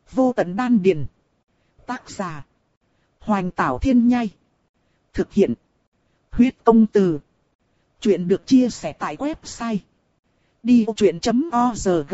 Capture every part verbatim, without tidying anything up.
vô tận đan điền. Tác giả: Hoành Tảo Thiên Nhai. Thực hiện: Huyết Công Từ. Chuyện được chia sẻ tại website đi vô chuyện chấm org.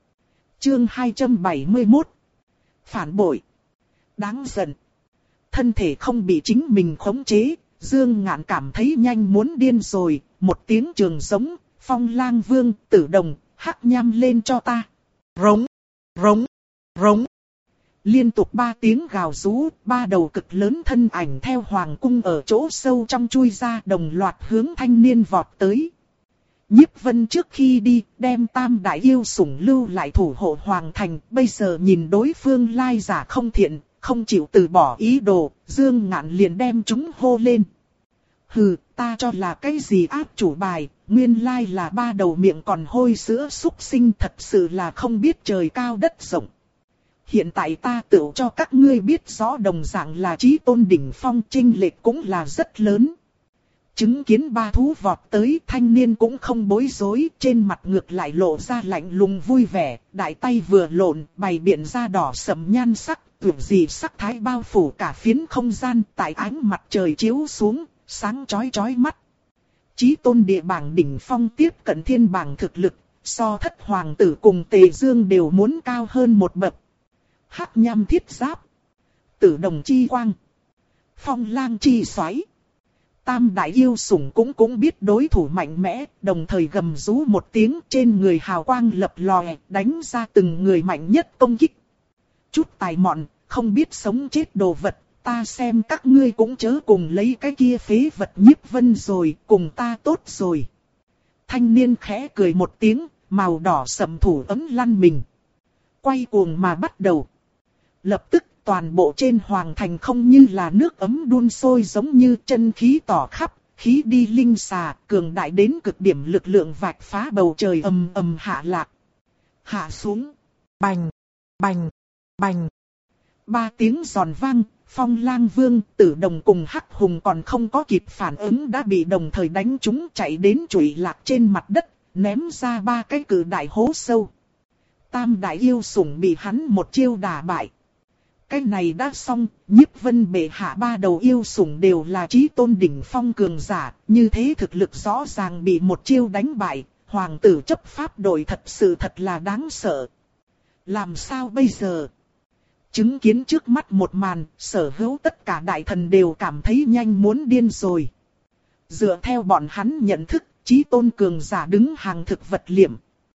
Chương hai trăm bảy mươi mốt. Phản bội. Đáng giận. Thân thể không bị chính mình khống chế, Dương Ngạn cảm thấy nhanh muốn điên rồi. Một tiếng trường giống, Phong Lang Vương, Tử Đồng, Hắc Nham lên cho ta. Rống, rống, rống. Liên tục ba tiếng gào rú, ba đầu cực lớn thân ảnh theo hoàng cung ở chỗ sâu trong chui ra, đồng loạt hướng thanh niên vọt tới. Nhiếp Vân trước khi đi, đem tam đại yêu sủng lưu lại thủ hộ hoàng thành, bây giờ nhìn đối phương lai giả không thiện, không chịu từ bỏ ý đồ, Dương Ngạn liền đem chúng hô lên. Hừ, ta cho là cái gì áp chủ bài, nguyên lai là ba đầu miệng còn hôi sữa súc sinh, thật sự là không biết trời cao đất rộng. Hiện tại ta tự cho các ngươi biết rõ đồng dạng là chí tôn đỉnh phong, chênh lệch cũng là rất lớn. Chứng kiến ba thú vọt tới, thanh niên cũng không bối rối, trên mặt ngược lại lộ ra lạnh lùng vui vẻ, đại tay vừa lộn, bày biện ra đỏ sẫm nhan sắc, tưởng gì sắc thái bao phủ cả phiến không gian, tại ánh mặt trời chiếu xuống, sáng chói chói mắt. Chí tôn địa bảng đỉnh phong tiếp cận thiên bảng thực lực, so thất hoàng tử cùng Tề Dương đều muốn cao hơn một bậc. Hắc Nham thiết giáp, Tử Đồng chi quang, Phong Lang chi xoáy. Tam đại yêu sủng cũng cũng biết đối thủ mạnh mẽ, đồng thời gầm rú một tiếng, trên người hào quang lập lòe, đánh ra từng người mạnh nhất công kích. Chút tài mọn, không biết sống chết đồ vật, ta xem các ngươi cũng chớ cùng lấy cái kia phế vật Nhiếp Vân rồi, cùng ta tốt rồi. Thanh niên khẽ cười một tiếng, màu đỏ sẫm thủ ấm lăn mình. Quay cuồng mà bắt đầu. Lập tức toàn bộ trên hoàng thành không như là nước ấm đun sôi, giống như chân khí tỏ khắp, khí đi linh xà, cường đại đến cực điểm, lực lượng vạch phá bầu trời ầm ầm hạ lạc. Hạ xuống. Bành, bành, bành. Ba tiếng giòn vang, Phong Lang Vương, Tử Đồng cùng Hắc Hùng còn không có kịp phản ứng đã bị đồng thời đánh trúng, chạy đến trụy lạc trên mặt đất, ném ra ba cái cự đại hố sâu. Tam đại yêu sủng bị hắn một chiêu đả bại. Cái này đã xong, Nhiếp Vân bệ hạ ba đầu yêu sủng đều là chí tôn đỉnh phong cường giả, như thế thực lực rõ ràng bị một chiêu đánh bại, hoàng tử chấp pháp đội thật sự thật là đáng sợ. Làm sao bây giờ? Chứng kiến trước mắt một màn, sở hữu tất cả đại thần đều cảm thấy nhanh muốn điên rồi. Dựa theo bọn hắn nhận thức, chí tôn cường giả đứng hàng thực vật liệm.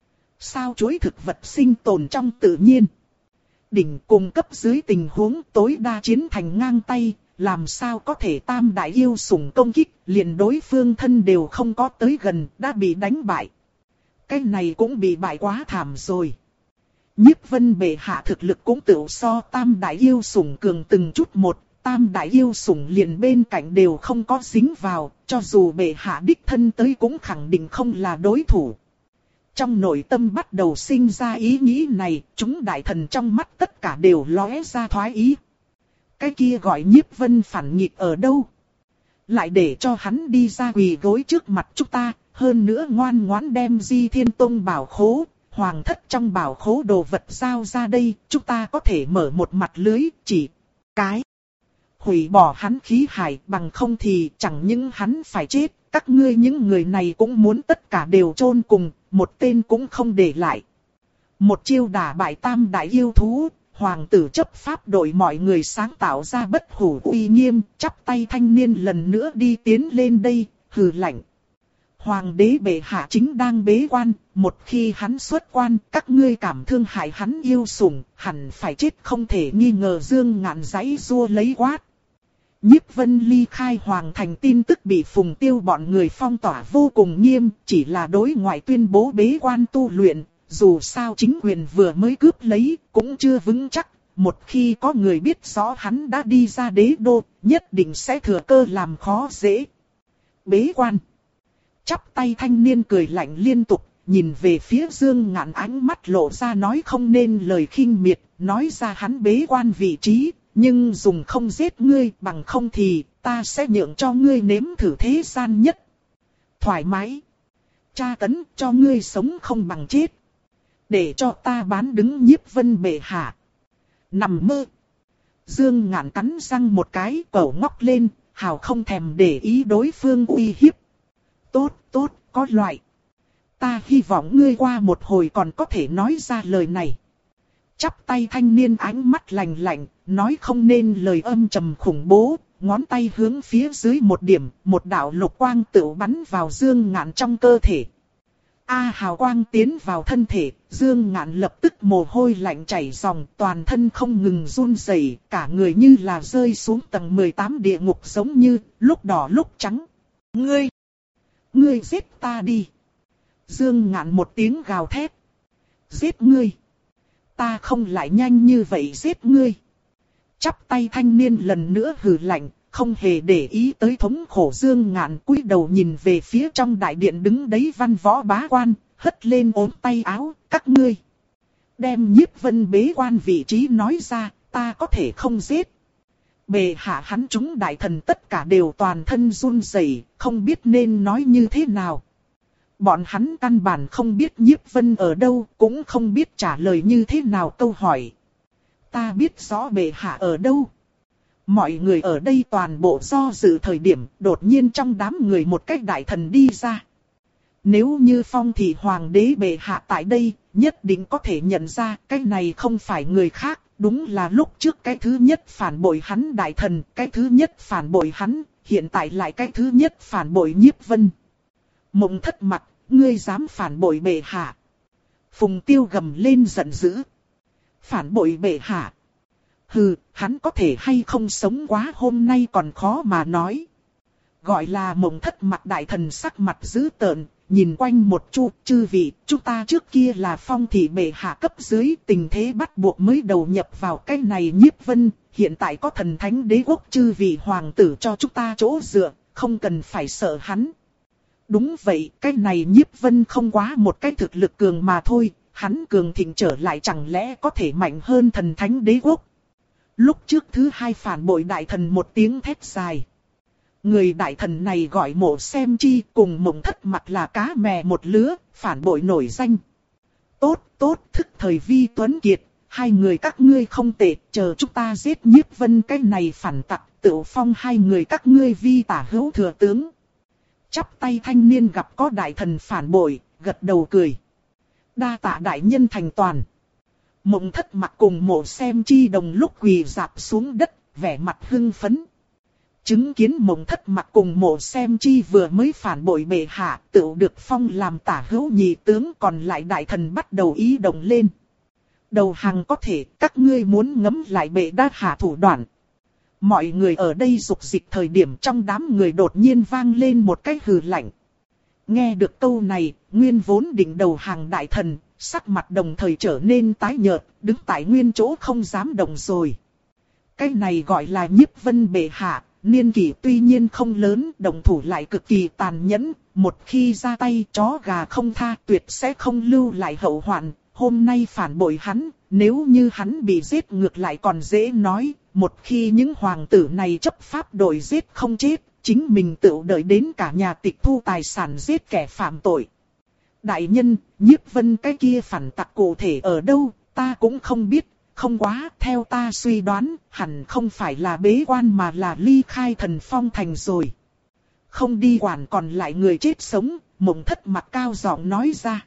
Sao chuỗi thực vật sinh tồn trong tự nhiên. Đỉnh cung cấp dưới tình huống tối đa chiến thành ngang tay, làm sao có thể tam đại yêu sủng công kích, liền đối phương thân đều không có tới gần, đã bị đánh bại. Cái này cũng bị bại quá thảm rồi. Nhiếp Vân bệ hạ thực lực cũng tự so tam đại yêu sủng cường từng chút một, tam đại yêu sủng liền bên cạnh đều không có dính vào, cho dù bệ hạ đích thân tới cũng khẳng định không là đối thủ. Trong nội tâm bắt đầu sinh ra ý nghĩ này, chúng đại thần trong mắt tất cả đều lóe ra thoái ý. Cái kia gọi Nhiếp Vân phản nghịch ở đâu? Lại để cho hắn đi ra quỳ gối trước mặt chúng ta, hơn nữa ngoan ngoãn đem Di Thiên Tông bảo khố, hoàng thất trong bảo khố đồ vật giao ra đây, chúng ta có thể mở một mặt lưới, chỉ cái. Hủy bỏ hắn khí hải, bằng không thì chẳng những hắn phải chết, các ngươi những người này cũng muốn tất cả đều chôn cùng, một tên cũng không để lại. Một chiêu đả bại tam đại yêu thú, hoàng tử chấp pháp đội mọi người sáng tạo ra bất hủ uy nghiêm, chắp tay thanh niên lần nữa đi tiến lên đây, hừ lạnh. Hoàng đế bệ hạ chính đang bế quan, một khi hắn xuất quan, các ngươi cảm thương hại hắn yêu sủng, hẳn phải chết không thể nghi ngờ. Dương Ngạn giãy giụa lấy quát. Nhiếp Vân ly khai hoàng thành tin tức bị Phùng Tiêu bọn người phong tỏa vô cùng nghiêm, chỉ là đối ngoại tuyên bố bế quan tu luyện, dù sao chính quyền vừa mới cướp lấy, cũng chưa vững chắc, một khi có người biết rõ hắn đã đi ra đế đô, nhất định sẽ thừa cơ làm khó dễ. Bế quan. Chắp tay thanh niên cười lạnh liên tục, nhìn về phía Dương Ngạn, ánh mắt lộ ra nói không nên lời khinh miệt, nói ra hắn bế quan vị trí. Nhưng dùng không giết ngươi, bằng không thì ta sẽ nhượng cho ngươi nếm thử thế gian nhất. Thoải mái. Tra tấn cho ngươi sống không bằng chết. Để cho ta bán đứng Nhiếp Vân bệ hạ. Nằm mơ. Dương Ngạn cắn răng một cái, cẩu ngóc lên, hào không thèm để ý đối phương uy hiếp. Tốt, tốt, có loại. Ta hy vọng ngươi qua một hồi còn có thể nói ra lời này. Chắp tay thanh niên ánh mắt lạnh lạnh, nói không nên lời âm trầm khủng bố, ngón tay hướng phía dưới một điểm, một đạo lục quang tựu bắn vào Dương Ngạn trong cơ thể. A hào quang tiến vào thân thể, Dương Ngạn lập tức mồ hôi lạnh chảy ròng, toàn thân không ngừng run rẩy, cả người như là rơi xuống tầng mười tám địa ngục giống như, lúc đỏ lúc trắng. Ngươi! Ngươi giết ta đi! Dương Ngạn một tiếng gào thét. Giết ngươi! Ta không lại nhanh như vậy giết ngươi! Chắp tay thanh niên lần nữa hừ lạnh, không hề để ý tới thống khổ Dương Ngạn, cúi đầu nhìn về phía trong đại điện đứng đấy văn võ bá quan, hất lên ốm tay áo, các ngươi. Đem Nhiếp Vân bế quan vị trí nói ra, ta có thể không giết. Bệ hạ hắn chúng đại thần tất cả đều toàn thân run rẩy, không biết nên nói như thế nào. Bọn hắn căn bản không biết Nhiếp Vân ở đâu, cũng không biết trả lời như thế nào câu hỏi. Ta biết rõ bệ hạ ở đâu. Mọi người ở đây toàn bộ do dự thời điểm, đột nhiên trong đám người một cách đại thần đi ra. Nếu như Phong Thị Hoàng đế bệ hạ tại đây, nhất định có thể nhận ra cái này không phải người khác, đúng là lúc trước cái thứ nhất phản bội hắn đại thần, cái thứ nhất phản bội hắn, hiện tại lại cái thứ nhất phản bội Nhiếp Vân. Mộng Thất Mặt, ngươi dám phản bội bệ hạ. Phùng Tiêu gầm lên giận dữ. Phản bội bệ hạ. Hừ, hắn có thể hay không sống quá hôm nay còn khó mà nói. Gọi là Mộng Thất Mặt đại thần sắc mặt dữ tợn, nhìn quanh một chút, chư vị, chúng ta trước kia là Phong thị bệ hạ cấp dưới, tình thế bắt buộc mới đầu nhập vào cái này Nhiếp Vân, hiện tại có thần thánh đế quốc chư vị hoàng tử cho chúng ta chỗ dựa, không cần phải sợ hắn. Đúng vậy, cái này Nhiếp Vân không quá một cái thực lực cường mà thôi, hắn cường thịnh trở lại chẳng lẽ có thể mạnh hơn thần thánh đế quốc. Lúc trước thứ hai phản bội đại thần một tiếng thét dài. Người đại thần này gọi Mộ Xem Chi, cùng Mộng Thất Mặt là cá mè một lứa, phản bội nổi danh. Tốt, tốt, thức thời vi tuấn kiệt, hai người các ngươi không tệ, chờ chúng ta giết Nhiếp Vân cái này phản tặc, tự phong hai người các ngươi vi tả hữu thừa tướng. Chắp tay thanh niên gặp có đại thần phản bội, gật đầu cười. Đa tạ đại nhân thành toàn. Mộng Thất Mặt cùng Mộ Xem Chi đồng lúc quỳ rạp xuống đất, vẻ mặt hưng phấn. Chứng kiến Mộng Thất Mặt cùng Mộ Xem Chi vừa mới phản bội bệ hạ, tự được phong làm tả hữu nhị tướng, còn lại đại thần bắt đầu ý động lên. Đầu hàng có thể, các ngươi muốn ngấm lại bệ đa hạ thủ đoạn. Mọi người ở đây dục dịch thời điểm trong đám người đột nhiên vang lên một cái hừ lạnh. Nghe được câu này, nguyên vốn định đầu hàng đại thần, sắc mặt đồng thời trở nên tái nhợt, đứng tại nguyên chỗ không dám động rồi. Cái này gọi là Nhiếp Vân bệ hạ, niên kỷ tuy nhiên không lớn, động thủ lại cực kỳ tàn nhẫn, một khi ra tay chó gà không tha, tuyệt sẽ không lưu lại hậu hoạn. Hôm nay phản bội hắn, nếu như hắn bị giết ngược lại còn dễ nói, một khi những hoàng tử này chấp pháp đổi giết không chết, chính mình tự đợi đến cả nhà tịch thu tài sản giết kẻ phạm tội. Đại nhân, Nhiếp Vân cái kia phản tặc cụ thể ở đâu, ta cũng không biết, không quá, theo ta suy đoán, hẳn không phải là bế quan mà là ly khai Thần Phong thành rồi. Không đi quản còn lại người chết sống, Mộng Thất Mặt cao giọng nói ra.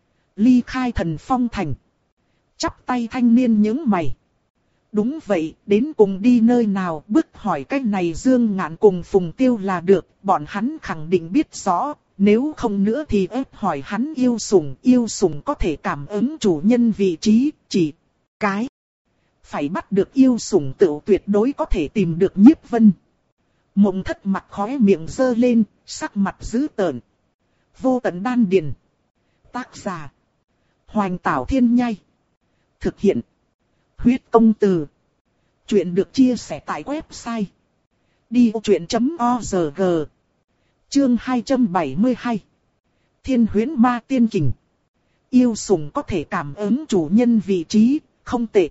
Ly khai Thần Phong thành. Chắp tay thanh niên nhướng mày. Đúng vậy, đến cùng đi nơi nào, bước hỏi cái này Dương Ngạn cùng Phùng Tiêu là được, bọn hắn khẳng định biết rõ. Nếu không nữa thì ép hỏi hắn yêu sủng, yêu sủng có thể cảm ứng chủ nhân vị trí, chỉ cái. Phải bắt được yêu sủng tự tuyệt đối có thể tìm được Nhiếp Vân. Mộng Thất Mặt khóe miệng giơ lên, sắc mặt dữ tợn. Vô Tận Đan Điền. Tác giả. Hoành Tảo Thiên Nhai. Thực hiện. Huyết Công Từ. Chuyện được chia sẻ tại website. đi vô chuyện chấm org. Chương hai trăm bảy mươi hai. Thiên Huyễn Ma Tiên Kình. Yêu sủng có thể cảm ứng chủ nhân vị trí, không tệ.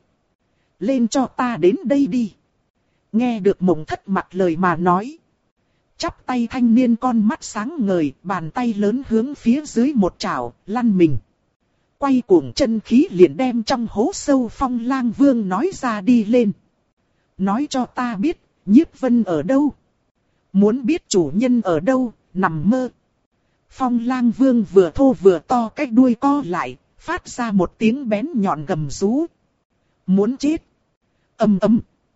Lên cho ta đến đây đi. Nghe được Mộng Thất Mặt lời mà nói. Chắp tay thanh niên con mắt sáng ngời, bàn tay lớn hướng phía dưới một chảo, lăn mình. quay cuồng chân khí liền đem trong hố sâu Phong Lang Vương nói ra đi lên. Nói cho ta biết, Nhiếp Vân ở đâu? Muốn biết chủ nhân ở đâu, nằm mơ. Phong Lang Vương vừa thô vừa to cái đuôi co lại, phát ra một tiếng bén nhọn gầm rú. Muốn chết. Ầm ầm.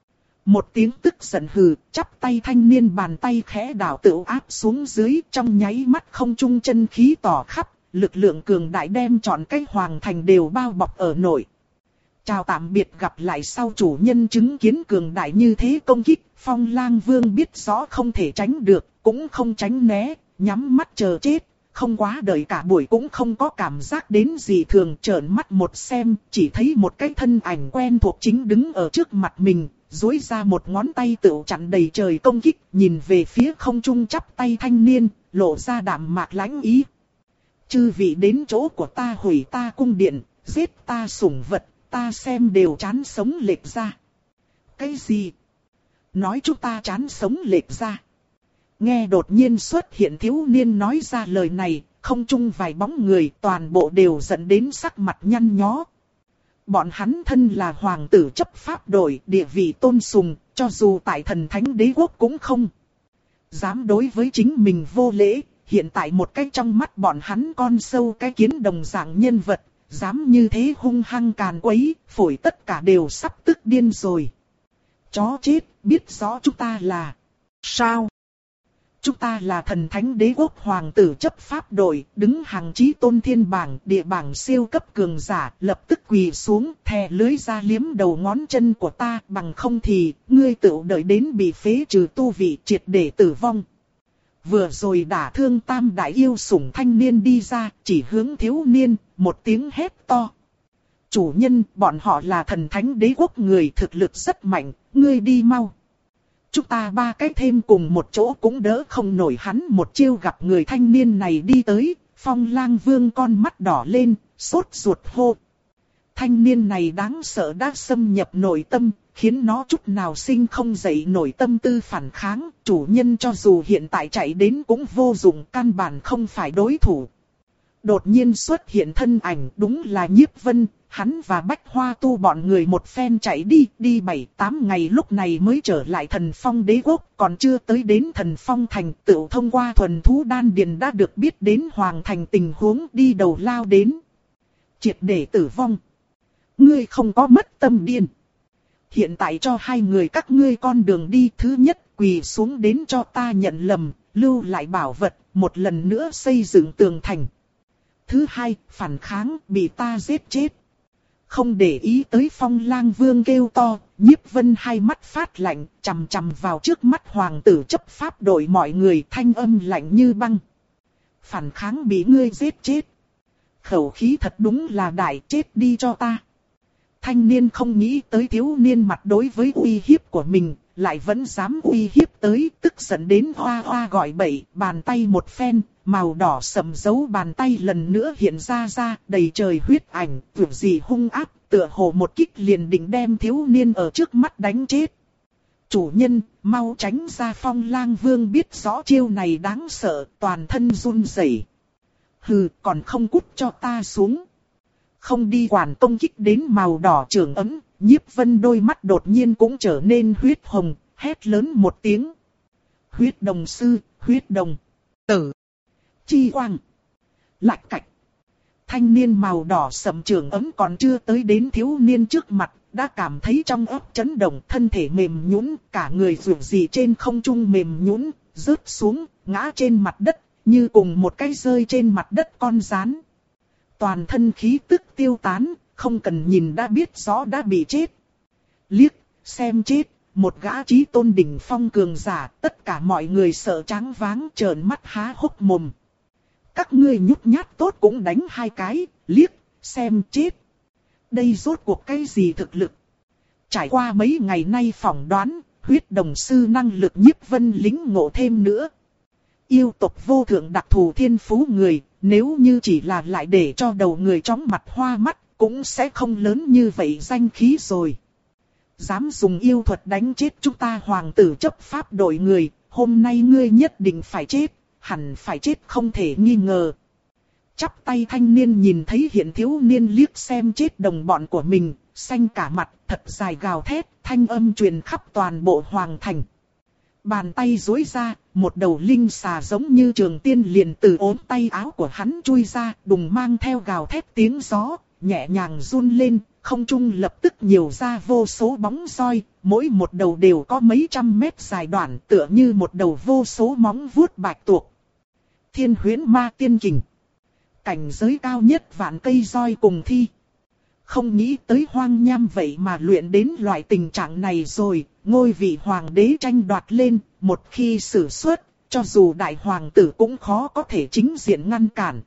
Một tiếng tức giận hừ, chắp tay thanh niên bàn tay khẽ đảo tự áp xuống dưới, trong nháy mắt không trung chân khí tỏ khắp, lực lượng cường đại đem trọn cái hoàng thành đều bao bọc ở nội. Chào tạm biệt, gặp lại sau. Chủ nhân chứng kiến cường đại như thế công kích, Phong Lang Vương biết rõ không thể tránh được, cũng không tránh né, nhắm mắt chờ chết. Không quá đợi cả buổi cũng không có cảm giác đến gì thường, trợn mắt một xem, chỉ thấy một cái thân ảnh quen thuộc chính đứng ở trước mặt mình, duỗi ra một ngón tay tựu chặn đầy trời công kích, nhìn về phía không trung chắp tay thanh niên, lộ ra đạm mạc lãnh ý. Chư vị đến chỗ của ta hủy ta cung điện, giết ta sủng vật, ta xem đều chán sống lệch ra. Cái gì? Nói chúng ta chán sống lệch ra. Nghe đột nhiên xuất hiện thiếu niên nói ra lời này, không trung vài bóng người toàn bộ đều dẫn đến sắc mặt nhăn nhó. Bọn hắn thân là hoàng tử chấp pháp đội, địa vị tôn sùng, cho dù tại thần thánh đế quốc cũng không dám đối với chính mình vô lễ. Hiện tại một cái trong mắt bọn hắn con sâu cái kiến đồng dạng nhân vật, dám như thế hung hăng càn quấy, phổi tất cả đều sắp tức điên rồi. Chó chết, biết rõ chúng ta là... Sao? Chúng ta là thần thánh đế quốc hoàng tử chấp pháp đội, đứng hàng chí tôn thiên bảng, địa bảng siêu cấp cường giả, lập tức quỳ xuống, thè lưới ra liếm đầu ngón chân của ta, bằng không thì, ngươi tự đợi đến bị phế trừ tu vị triệt để tử vong. Vừa rồi đả thương tam đại yêu sủng thanh niên đi ra, chỉ hướng thiếu niên, một tiếng hét to. Chủ nhân, bọn họ là thần thánh đế quốc người, thực lực rất mạnh, ngươi đi mau. Chúng ta ba cái thêm cùng một chỗ cũng đỡ không nổi hắn một chiêu. Gặp người thanh niên này đi tới, Phong Lang Vương con mắt đỏ lên, sốt ruột hô. Thanh niên này đáng sợ đã xâm nhập nội tâm, khiến nó chút nào sinh không dậy nổi tâm tư phản kháng. Chủ nhân cho dù hiện tại chạy đến cũng vô dụng, căn bản không phải đối thủ. Đột nhiên xuất hiện thân ảnh, đúng là Nhiếp Vân. Hắn và Bách Hoa Tu bọn người một phen chạy đi, đi bảy tám ngày lúc này mới trở lại Thần Phong đế quốc, còn chưa tới đến Thần Phong thành, tự thông qua thuần thú đan điền đã được biết đến hoàng thành tình huống, đi đầu lao đến. Triệt để tử vong. Ngươi không có mất tâm điên. Hiện tại cho hai người các ngươi con đường đi, thứ nhất quỳ xuống đến cho ta nhận lầm, lưu lại bảo vật, một lần nữa xây dựng tường thành. Thứ hai, phản kháng, bị ta giết chết. Không để ý tới Phong Lang Vương kêu to, Nhiếp Vân hai mắt phát lạnh, chằm chằm vào trước mắt hoàng tử chấp pháp đội mọi người, thanh âm lạnh như băng. Phản kháng bị ngươi giết chết. Khẩu khí thật đúng là đại, chết đi cho ta. Thanh niên không nghĩ tới thiếu niên mặt đối với uy hiếp của mình, lại vẫn dám uy hiếp tới, tức giận đến hoa hoa gọi bậy, bàn tay một phen, màu đỏ sầm dấu bàn tay lần nữa hiện ra ra, đầy trời huyết ảnh, kiểu gì hung ác, tựa hồ một kích liền định đem thiếu niên ở trước mắt đánh chết. Chủ nhân, mau tránh ra. Phong Lang Vương biết rõ chiêu này đáng sợ, toàn thân run rẩy. Hừ, còn không cút cho ta xuống. Không đi quản công kích đến màu đỏ trường ấm, Nhiếp Vân đôi mắt đột nhiên cũng trở nên huyết hồng, hét lớn một tiếng. Huyết đồng sư, huyết đồng, tử, chi quang, lạch cạch. Thanh niên màu đỏ sẫm trường ấm còn chưa tới đến thiếu niên trước mặt, đã cảm thấy trong óc chấn động, thân thể mềm nhũn, cả người rủ rì trên không trung mềm nhũn, rớt xuống, ngã trên mặt đất, như cùng một cái rơi trên mặt đất con rán. Toàn thân khí tức tiêu tán, không cần nhìn đã biết rõ đã bị chết. Liếc, xem chết, một gã chí tôn đỉnh phong cường giả, tất cả mọi người sợ tráng váng trợn mắt há hốc mồm. Các ngươi nhút nhát tốt cũng đánh hai cái, liếc, xem chết. Đây rốt cuộc cái gì thực lực? Trải qua mấy ngày nay phỏng đoán, huyết đồng sư năng lực Nhiếp Vân lĩnh ngộ thêm nữa. Yêu tộc vô thượng đặc thù thiên phú người, nếu như chỉ là lại để cho đầu người chóng mặt hoa mắt, cũng sẽ không lớn như vậy danh khí rồi. Dám dùng yêu thuật đánh chết chúng ta hoàng tử chấp pháp đội người, hôm nay ngươi nhất định phải chết, hẳn phải chết không thể nghi ngờ. Chắp tay thanh niên nhìn thấy hiện thiếu niên liếc xem chết đồng bọn của mình, xanh cả mặt, thật dài gào thét, thanh âm truyền khắp toàn bộ hoàng thành. Bàn tay duỗi ra, một đầu linh xà giống như trường tiên liền từ ốm tay áo của hắn chui ra, đùng mang theo gào thét tiếng gió, nhẹ nhàng run lên, không trung lập tức nhiều ra vô số bóng roi, mỗi một đầu đều có mấy trăm mét dài đoạn, tựa như một đầu vô số móng vuốt bạch tuộc. Thiên huyễn ma tiên kình. Cảnh giới cao nhất vạn cây roi cùng thi. Không nghĩ tới Hoang Nham vậy mà luyện đến loại tình trạng này rồi, ngôi vị hoàng đế tranh đoạt lên, một khi sử xuất, cho dù đại hoàng tử cũng khó có thể chính diện ngăn cản.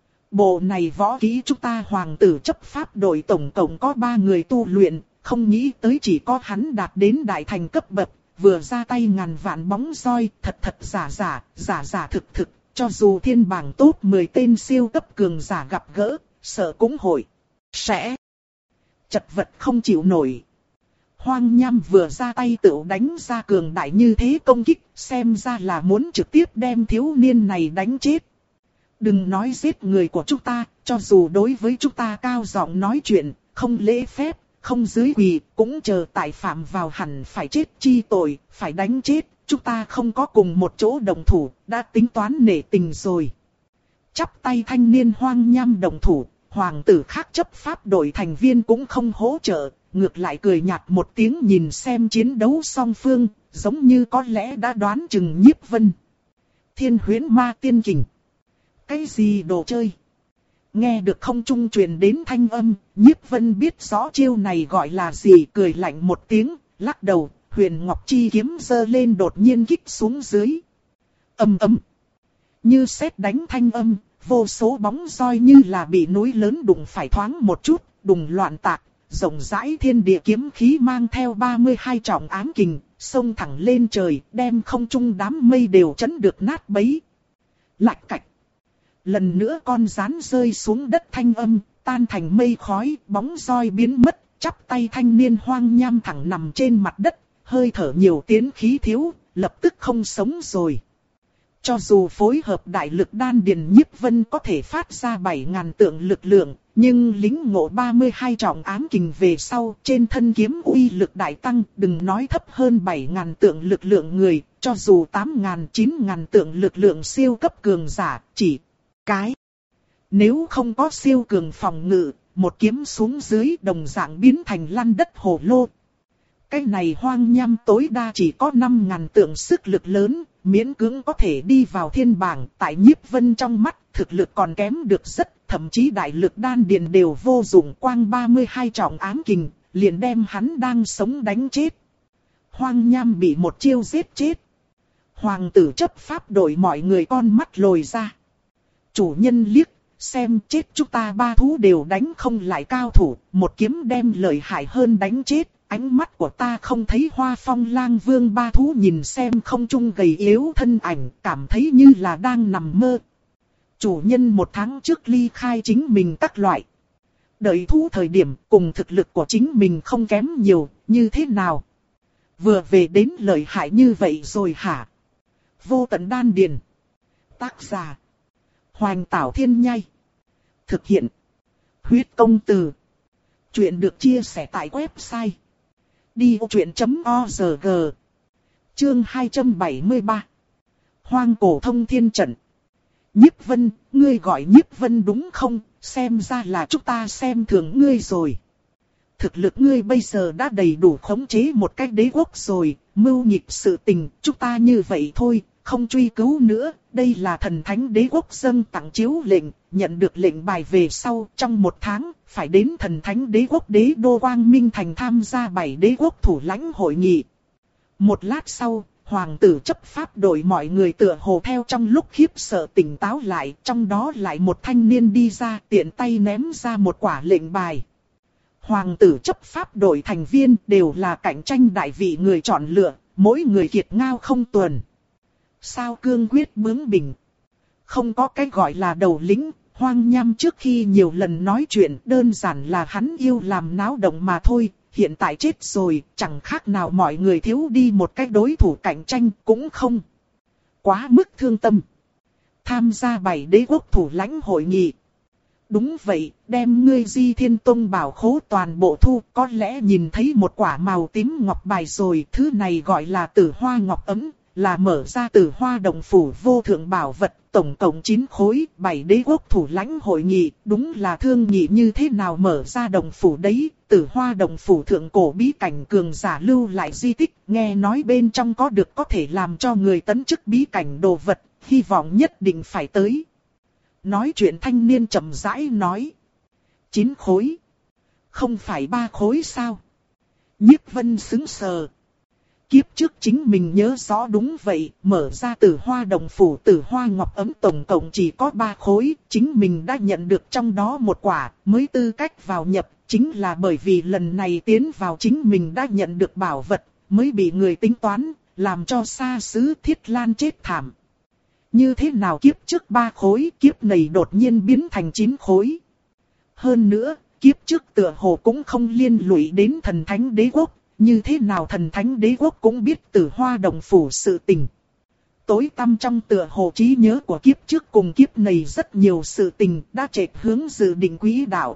Bộ này võ kỹ chúng ta hoàng tử chấp pháp đội tổng cộng có ba người tu luyện, không nghĩ tới chỉ có hắn đạt đến đại thành cấp bậc, vừa ra tay ngàn vạn bóng roi, thật thật giả giả, giả giả thực thực, cho dù thiên bảng top mười tên siêu cấp cường giả gặp gỡ, sợ cũng hội, sẽ chật vật không chịu nổi. Hoang Nham vừa ra tay tự đánh ra cường đại như thế công kích, xem ra là muốn trực tiếp đem thiếu niên này đánh chết. Đừng nói giết người của chúng ta, cho dù đối với chúng ta cao giọng nói chuyện, không lễ phép, không dưới quỳ, cũng chờ tại phạm vào hẳn phải chết chi tội, phải đánh chết, chúng ta không có cùng một chỗ đồng thủ, đã tính toán nể tình rồi. Chắp tay thanh niên Hoang Nham đồng thủ, hoàng tử khác chấp pháp đội thành viên cũng không hỗ trợ, ngược lại cười nhạt một tiếng nhìn xem chiến đấu song phương, giống như có lẽ đã đoán chừng Nhiếp Vân. Thiên huyễn ma tiên kình. Cái gì đồ chơi? Nghe được không trung truyền đến thanh âm, Nhiếp Vân biết rõ chiêu này gọi là gì, cười lạnh một tiếng, lắc đầu, huyền ngọc chi kiếm giơ lên đột nhiên kích xuống dưới. Ầm ầm. Như sét đánh thanh âm, vô số bóng roi như là bị núi lớn đụng phải thoáng một chút, đùng loạn tạc, rộng rãi thiên địa kiếm khí mang theo ba mươi hai trọng ám kình, xông thẳng lên trời, đem không trung đám mây đều chấn được nát bấy. Lạch cạch. Lần nữa con rắn rơi xuống đất thanh âm, tan thành mây khói, bóng roi biến mất, chắp tay thanh niên Hoang Nham thẳng nằm trên mặt đất, hơi thở nhiều tiến khí thiếu, lập tức không sống rồi. Cho dù phối hợp đại lực đan điền Nhiếp Vân có thể phát ra bảy ngàn tượng lực lượng, nhưng lính ngộ ba mươi hai trọng ám kình về sau, trên thân kiếm uy lực đại tăng, đừng nói thấp hơn bảy ngàn tượng lực lượng người, cho dù tám ngàn chín ngàn tượng lực lượng siêu cấp cường giả, chỉ cái. Nếu không có siêu cường phòng ngự, một kiếm xuống dưới đồng dạng biến thành lăn đất hồ lô. Cái này Hoang Nham tối đa chỉ có năm ngàn tượng sức lực lớn, miễn cưỡng có thể đi vào thiên bảng, tại Nhiếp Vân trong mắt, thực lực còn kém được rất, thậm chí đại lực đan điền đều vô dụng, quang ba mươi hai trọng ám kình, liền đem hắn đang sống đánh chết. Hoang Nham bị một chiêu giết chết. Hoàng tử chấp pháp đội mọi người con mắt lồi ra. Chủ nhân liếc, xem chết chúng ta ba thú đều đánh không lại cao thủ, một kiếm đem lợi hại hơn đánh chết. Ánh mắt của ta không thấy Hoa Phong Lang Vương ba thú nhìn xem không trung gầy yếu thân ảnh, cảm thấy như là đang nằm mơ. Chủ nhân một tháng trước ly khai chính mình các loại. Đợi thú thời điểm cùng thực lực của chính mình không kém nhiều, như thế nào? Vừa về đến lợi hại như vậy rồi hả? Vô tận đan điền. Tác giả. Hoành Tảo Thiên Nhai. Thực hiện. Huyết Công Từ. Chuyện được chia sẻ tại website đi ô chuyện chấm org. Chương hai trăm bảy mươi ba. Hoang cổ thông thiên trận. Nhiếp Vân, ngươi gọi Nhiếp Vân đúng không? Xem ra là chúng ta xem thường ngươi rồi. Thực lực ngươi bây giờ đã đầy đủ khống chế một cái đế quốc rồi, mưu nhịp sự tình, chúng ta như vậy thôi, không truy cứu nữa. Đây là thần thánh đế quốc dâng tặng chiếu lệnh, nhận được lệnh bài về sau, trong một tháng, phải đến thần thánh đế quốc đế đô Quang Minh Thành tham gia bảy đế quốc thủ lãnh hội nghị. Một lát sau, hoàng tử chấp pháp đội mọi người tựa hồ theo trong lúc khiếp sợ tỉnh táo lại, trong đó lại một thanh niên đi ra tiện tay ném ra một quả lệnh bài. Hoàng tử chấp pháp đội thành viên đều là cạnh tranh đại vị người chọn lựa, mỗi người kiệt ngao không tuần. Sao cương quyết bướng bỉnh. Không có cái gọi là đầu lĩnh, Hoang Nham trước khi nhiều lần nói chuyện đơn giản là hắn yêu làm náo động mà thôi, hiện tại chết rồi, chẳng khác nào mọi người thiếu đi một cái đối thủ cạnh tranh cũng không. Quá mức thương tâm. tham gia bảy đế quốc thủ lãnh hội nghị. Đúng vậy, đem ngươi Di Thiên Tông bảo khố toàn bộ thu, có lẽ nhìn thấy một quả màu tím ngọc bài rồi, thứ này gọi là Tử Hoa Ngọc Ấm, là mở ra Tử Hoa Động Phủ vô thượng bảo vật, tổng cộng chín khối, bảy đế quốc thủ lãnh hội nghị, đúng là thương nghị như thế nào mở ra động phủ đấy. Tử Hoa Động Phủ thượng cổ bí cảnh cường giả lưu lại di tích, nghe nói bên trong có được có thể làm cho người tấn chức bí cảnh đồ vật, hy vọng nhất định phải tới. Nói chuyện thanh niên chậm rãi nói. Chín khối. Không phải ba khối sao? Nhiếp Vân sững sờ. Kiếp trước chính mình nhớ rõ đúng vậy, mở ra Tử Hoa Động Phủ Tử Hoa Ngọc Ấm tổng cộng chỉ có ba khối, chính mình đã nhận được trong đó một quả, mới tư cách vào nhập, chính là bởi vì lần này tiến vào chính mình đã nhận được bảo vật, mới bị người tính toán, làm cho xa xứ Thiết Lan chết thảm. Như thế nào kiếp trước ba khối, kiếp này đột nhiên biến thành chín khối. Hơn nữa, kiếp trước tựa hồ cũng không liên lụy đến thần thánh đế quốc. Như thế nào thần thánh đế quốc cũng biết Tử Hoa Động Phủ sự tình. Tối tăm trong tựa hồ trí nhớ của kiếp trước cùng kiếp này rất nhiều sự tình đã chệch hướng dự định quỹ đạo.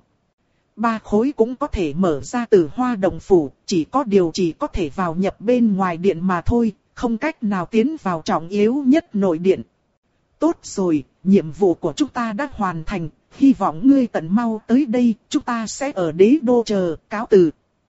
Ba khối cũng có thể mở ra Tử Hoa Động Phủ, chỉ có điều chỉ có thể vào nhập bên ngoài điện mà thôi, không cách nào tiến vào trọng yếu nhất nội điện. Tốt rồi, nhiệm vụ của chúng ta đã hoàn thành, hy vọng ngươi tận mau tới đây, chúng ta sẽ ở đế đô chờ, cáo từ.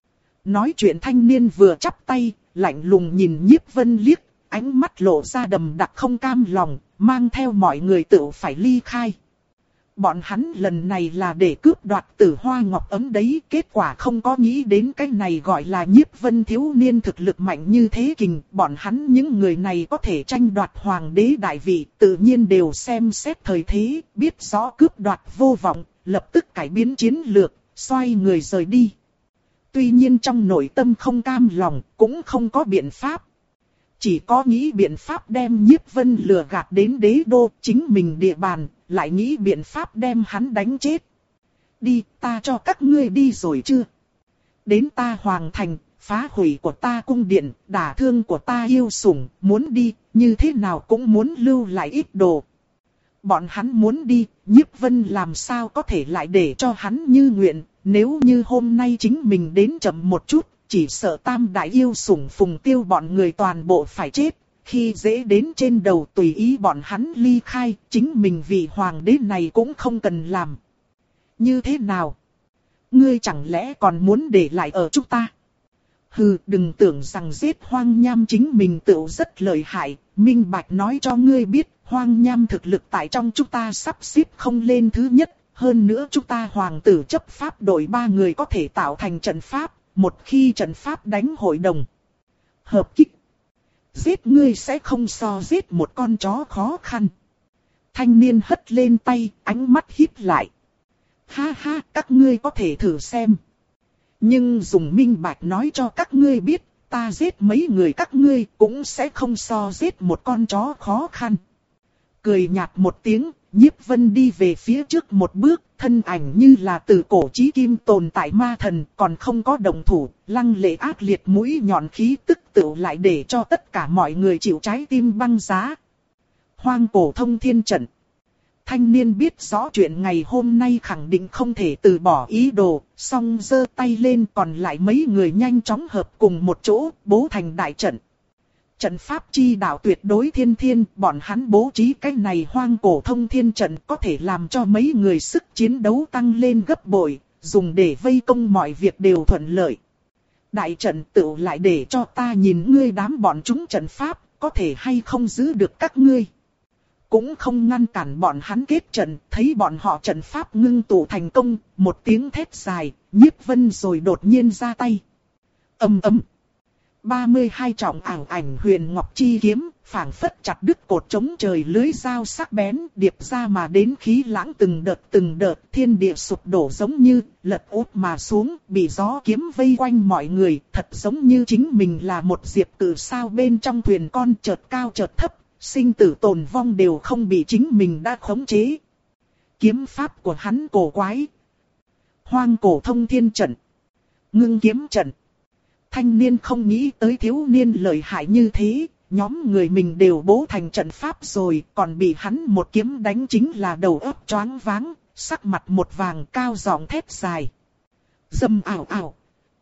Nói chuyện thanh niên vừa chắp tay, lạnh lùng nhìn Nhiếp Vân liếc, ánh mắt lộ ra đầm đặc không cam lòng, mang theo mọi người tự phải ly khai. Bọn hắn lần này là để cướp đoạt Tử Hoa Ngọc Ấm đấy, kết quả không có nghĩ đến cái này gọi là Nhiếp Vân thiếu niên thực lực mạnh như thế kình, bọn hắn những người này có thể tranh đoạt hoàng đế đại vị, tự nhiên đều xem xét thời thế, biết rõ cướp đoạt vô vọng, lập tức cải biến chiến lược, xoay người rời đi. Tuy nhiên trong nội tâm không cam lòng, cũng không có biện pháp. Chỉ có nghĩ biện pháp đem Nhiếp Vân lừa gạt đến đế đô, chính mình địa bàn, lại nghĩ biện pháp đem hắn đánh chết. Đi, ta cho các ngươi đi rồi chưa? Đến ta hoàng thành, phá hủy của ta cung điện, đả thương của ta yêu sủng, muốn đi, như thế nào cũng muốn lưu lại ít đồ. Bọn hắn muốn đi, Nhiếp Vân làm sao có thể lại để cho hắn như nguyện. Nếu như hôm nay chính mình đến chậm một chút, chỉ sợ tam đại yêu sủng Phùng Tiêu bọn người toàn bộ phải chết. Khi dễ đến trên đầu tùy ý bọn hắn ly khai, chính mình vì hoàng đế này cũng không cần làm. Như thế nào? Ngươi chẳng lẽ còn muốn để lại ở chúng ta? Hừ, đừng tưởng rằng giết Hoang Nham chính mình tự rất lợi hại, minh bạch nói cho ngươi biết, Hoang Nham thực lực tại trong chúng ta sắp xếp không lên thứ nhất. Hơn nữa chúng ta hoàng tử chấp pháp đội ba người có thể tạo thành trận pháp, một khi trận pháp đánh hội đồng. Hợp kích. Giết ngươi sẽ không so giết một con chó khó khăn. Thanh niên hất lên tay, ánh mắt híp lại. Ha ha, các ngươi có thể thử xem. Nhưng dùng minh bạch nói cho các ngươi biết, ta giết mấy người các ngươi cũng sẽ không so giết một con chó khó khăn. Cười nhạt một tiếng. Nhiếp Vân đi về phía trước một bước, thân ảnh như là từ cổ chí kim tồn tại ma thần, còn không có động thủ, lăng lệ ác liệt mũi nhọn khí tức tựu lại để cho tất cả mọi người chịu trái tim băng giá. Hoang cổ thông thiên trận. Thanh niên biết rõ chuyện ngày hôm nay khẳng định không thể từ bỏ ý đồ, song giơ tay lên, còn lại mấy người nhanh chóng hợp cùng một chỗ, bố thành đại trận. Trận pháp chi đạo tuyệt đối thiên thiên, bọn hắn bố trí cái này hoang cổ thông thiên trận có thể làm cho mấy người sức chiến đấu tăng lên gấp bội, dùng để vây công mọi việc đều thuận lợi. Đại trận tựu lại để cho ta nhìn ngươi đám bọn chúng trận pháp, có thể hay không giữ được các ngươi. Cũng không ngăn cản bọn hắn kết trận, thấy bọn họ trận pháp ngưng tụ thành công, một tiếng thét dài, Nhiếp Vân rồi đột nhiên ra tay. Ầm ầm. ba mươi hai trọng ảo ảnh huyền ngọc chi kiếm, phảng phất chặt đứt cột chống trời lưới dao sắc bén, điệp ra mà đến khí lãng từng đợt từng đợt, thiên địa sụp đổ giống như lật úp mà xuống, bị gió kiếm vây quanh mọi người, thật giống như chính mình là một diệp cử sao bên trong thuyền con, chợt cao chợt thấp, sinh tử tồn vong đều không bị chính mình đã khống chế. Kiếm pháp của hắn cổ quái. Hoang cổ thông thiên trận. Ngưng kiếm trận. Thanh niên không nghĩ tới thiếu niên lợi hại như thế, nhóm người mình đều bố thành trận pháp rồi, còn bị hắn một kiếm đánh chính là đầu óc choáng váng, sắc mặt một vàng cao giọng thét dài. Dầm ảo ảo.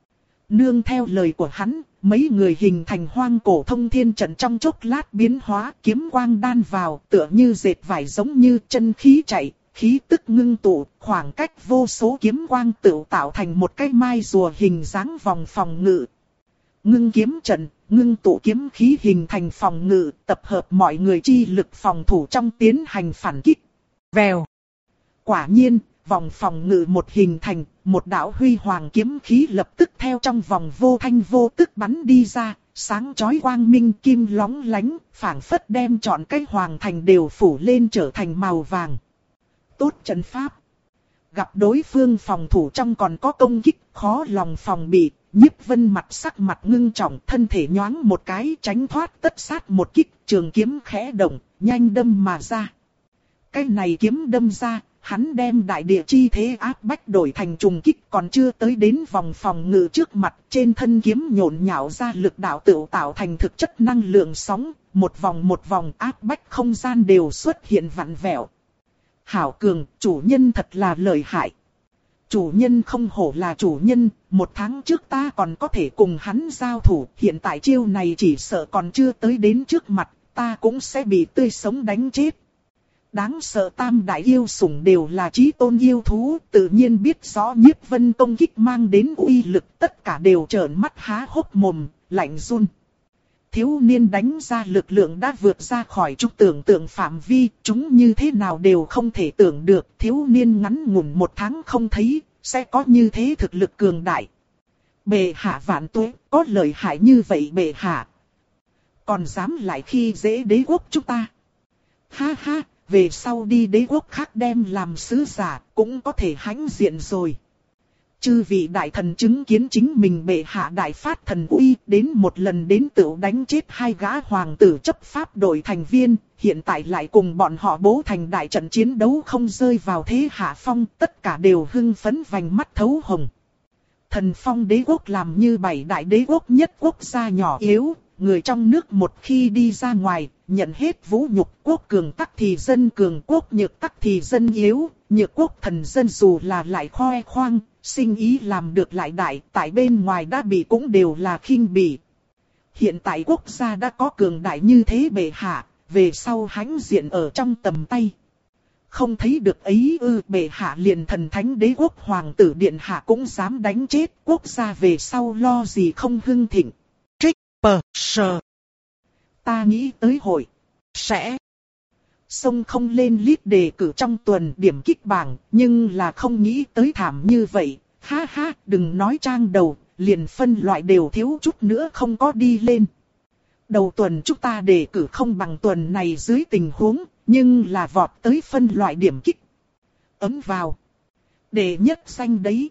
Nương theo lời của hắn, mấy người hình thành hoang cổ thông thiên trận trong chốc lát biến hóa, kiếm quang đan vào, tựa như dệt vải giống như chân khí chạy, khí tức ngưng tụ, khoảng cách vô số kiếm quang tự tạo thành một cái mai rùa hình dáng vòng phòng ngự. Ngưng kiếm trận, ngưng tụ kiếm khí hình thành phòng ngự, tập hợp mọi người chi lực phòng thủ trong tiến hành phản kích. Vèo. Quả nhiên, vòng phòng ngự một hình thành, một đạo huy hoàng kiếm khí lập tức theo trong vòng vô thanh vô tức bắn đi ra, sáng chói quang minh kim lóng lánh, phảng phất đem trọn cái hoàng thành đều phủ lên trở thành màu vàng. Tốt trận pháp. Gặp đối phương phòng thủ trong còn có công kích, khó lòng phòng bị, Nhiếp Vân mặt sắc mặt ngưng trọng, thân thể nhoáng một cái tránh thoát tất sát một kích, trường kiếm khẽ động, nhanh đâm mà ra. Cái này kiếm đâm ra, hắn đem đại địa chi thế áp bách đổi thành trùng kích, còn chưa tới đến vòng phòng ngự trước mặt, trên thân kiếm nhộn nhạo ra lực đạo tự tạo thành thực chất năng lượng sóng, một vòng một vòng áp bách không gian đều xuất hiện vặn vẹo. Hảo Cường, chủ nhân thật là lợi hại. Chủ nhân không hổ là chủ nhân, một tháng trước ta còn có thể cùng hắn giao thủ, hiện tại chiêu này chỉ sợ còn chưa tới đến trước mặt, ta cũng sẽ bị tươi sống đánh chết. Đáng sợ tam đại yêu sủng đều là chí tôn yêu thú, tự nhiên biết rõ Nhiếp Vân công kích mang đến uy lực, tất cả đều trợn mắt há hốc mồm, lạnh run. Thiếu niên đánh ra lực lượng đã vượt ra khỏi chúng tưởng tượng phạm vi, chúng như thế nào đều không thể tưởng được, thiếu niên ngắn ngủn một tháng không thấy, sẽ có như thế thực lực cường đại. Bệ hạ vạn tuế, có lợi hại như vậy bệ hạ. Còn dám lại khi dễ đế quốc chúng ta. Ha ha, về sau đi đế quốc khác đem làm sứ giả, cũng có thể hãnh diện rồi. Chư vị đại thần chứng kiến chính mình bệ hạ đại phát thần uy, đến một lần đến tự đánh chết hai gã hoàng tử chấp pháp đội thành viên, hiện tại lại cùng bọn họ bố thành đại trận chiến đấu không rơi vào thế hạ phong, tất cả đều hưng phấn vành mắt thấu hồng. Thần phong đế quốc làm như bảy đại đế quốc nhất quốc gia nhỏ yếu, người trong nước một khi đi ra ngoài, nhận hết vũ nhục, quốc cường tắc thì dân cường, quốc nhược tắc thì dân yếu, nhược quốc thần dân dù là lại khoe khoang, sinh ý làm được lại đại, tại bên ngoài đã bị cũng đều là khinh bỉ. Hiện tại quốc gia đã có cường đại như thế bệ hạ, về sau hãnh diện ở trong tầm tay. Không thấy được ấy ư, bệ hạ liền thần thánh đế quốc hoàng tử điện hạ cũng dám đánh chết, quốc gia về sau lo gì không hưng thịnh. Sờ. Ta nghĩ tới hội. Sẽ. Sông không lên list đề cử trong tuần điểm kích bảng, nhưng là không nghĩ tới thảm như vậy. Ha ha, đừng nói trang đầu, liền phân loại đều thiếu chút nữa không có đi lên. Đầu tuần chúng ta đề cử không bằng tuần này dưới tình huống, nhưng là vọt tới phân loại điểm kích. Ấm vào. Đề nhất danh đấy.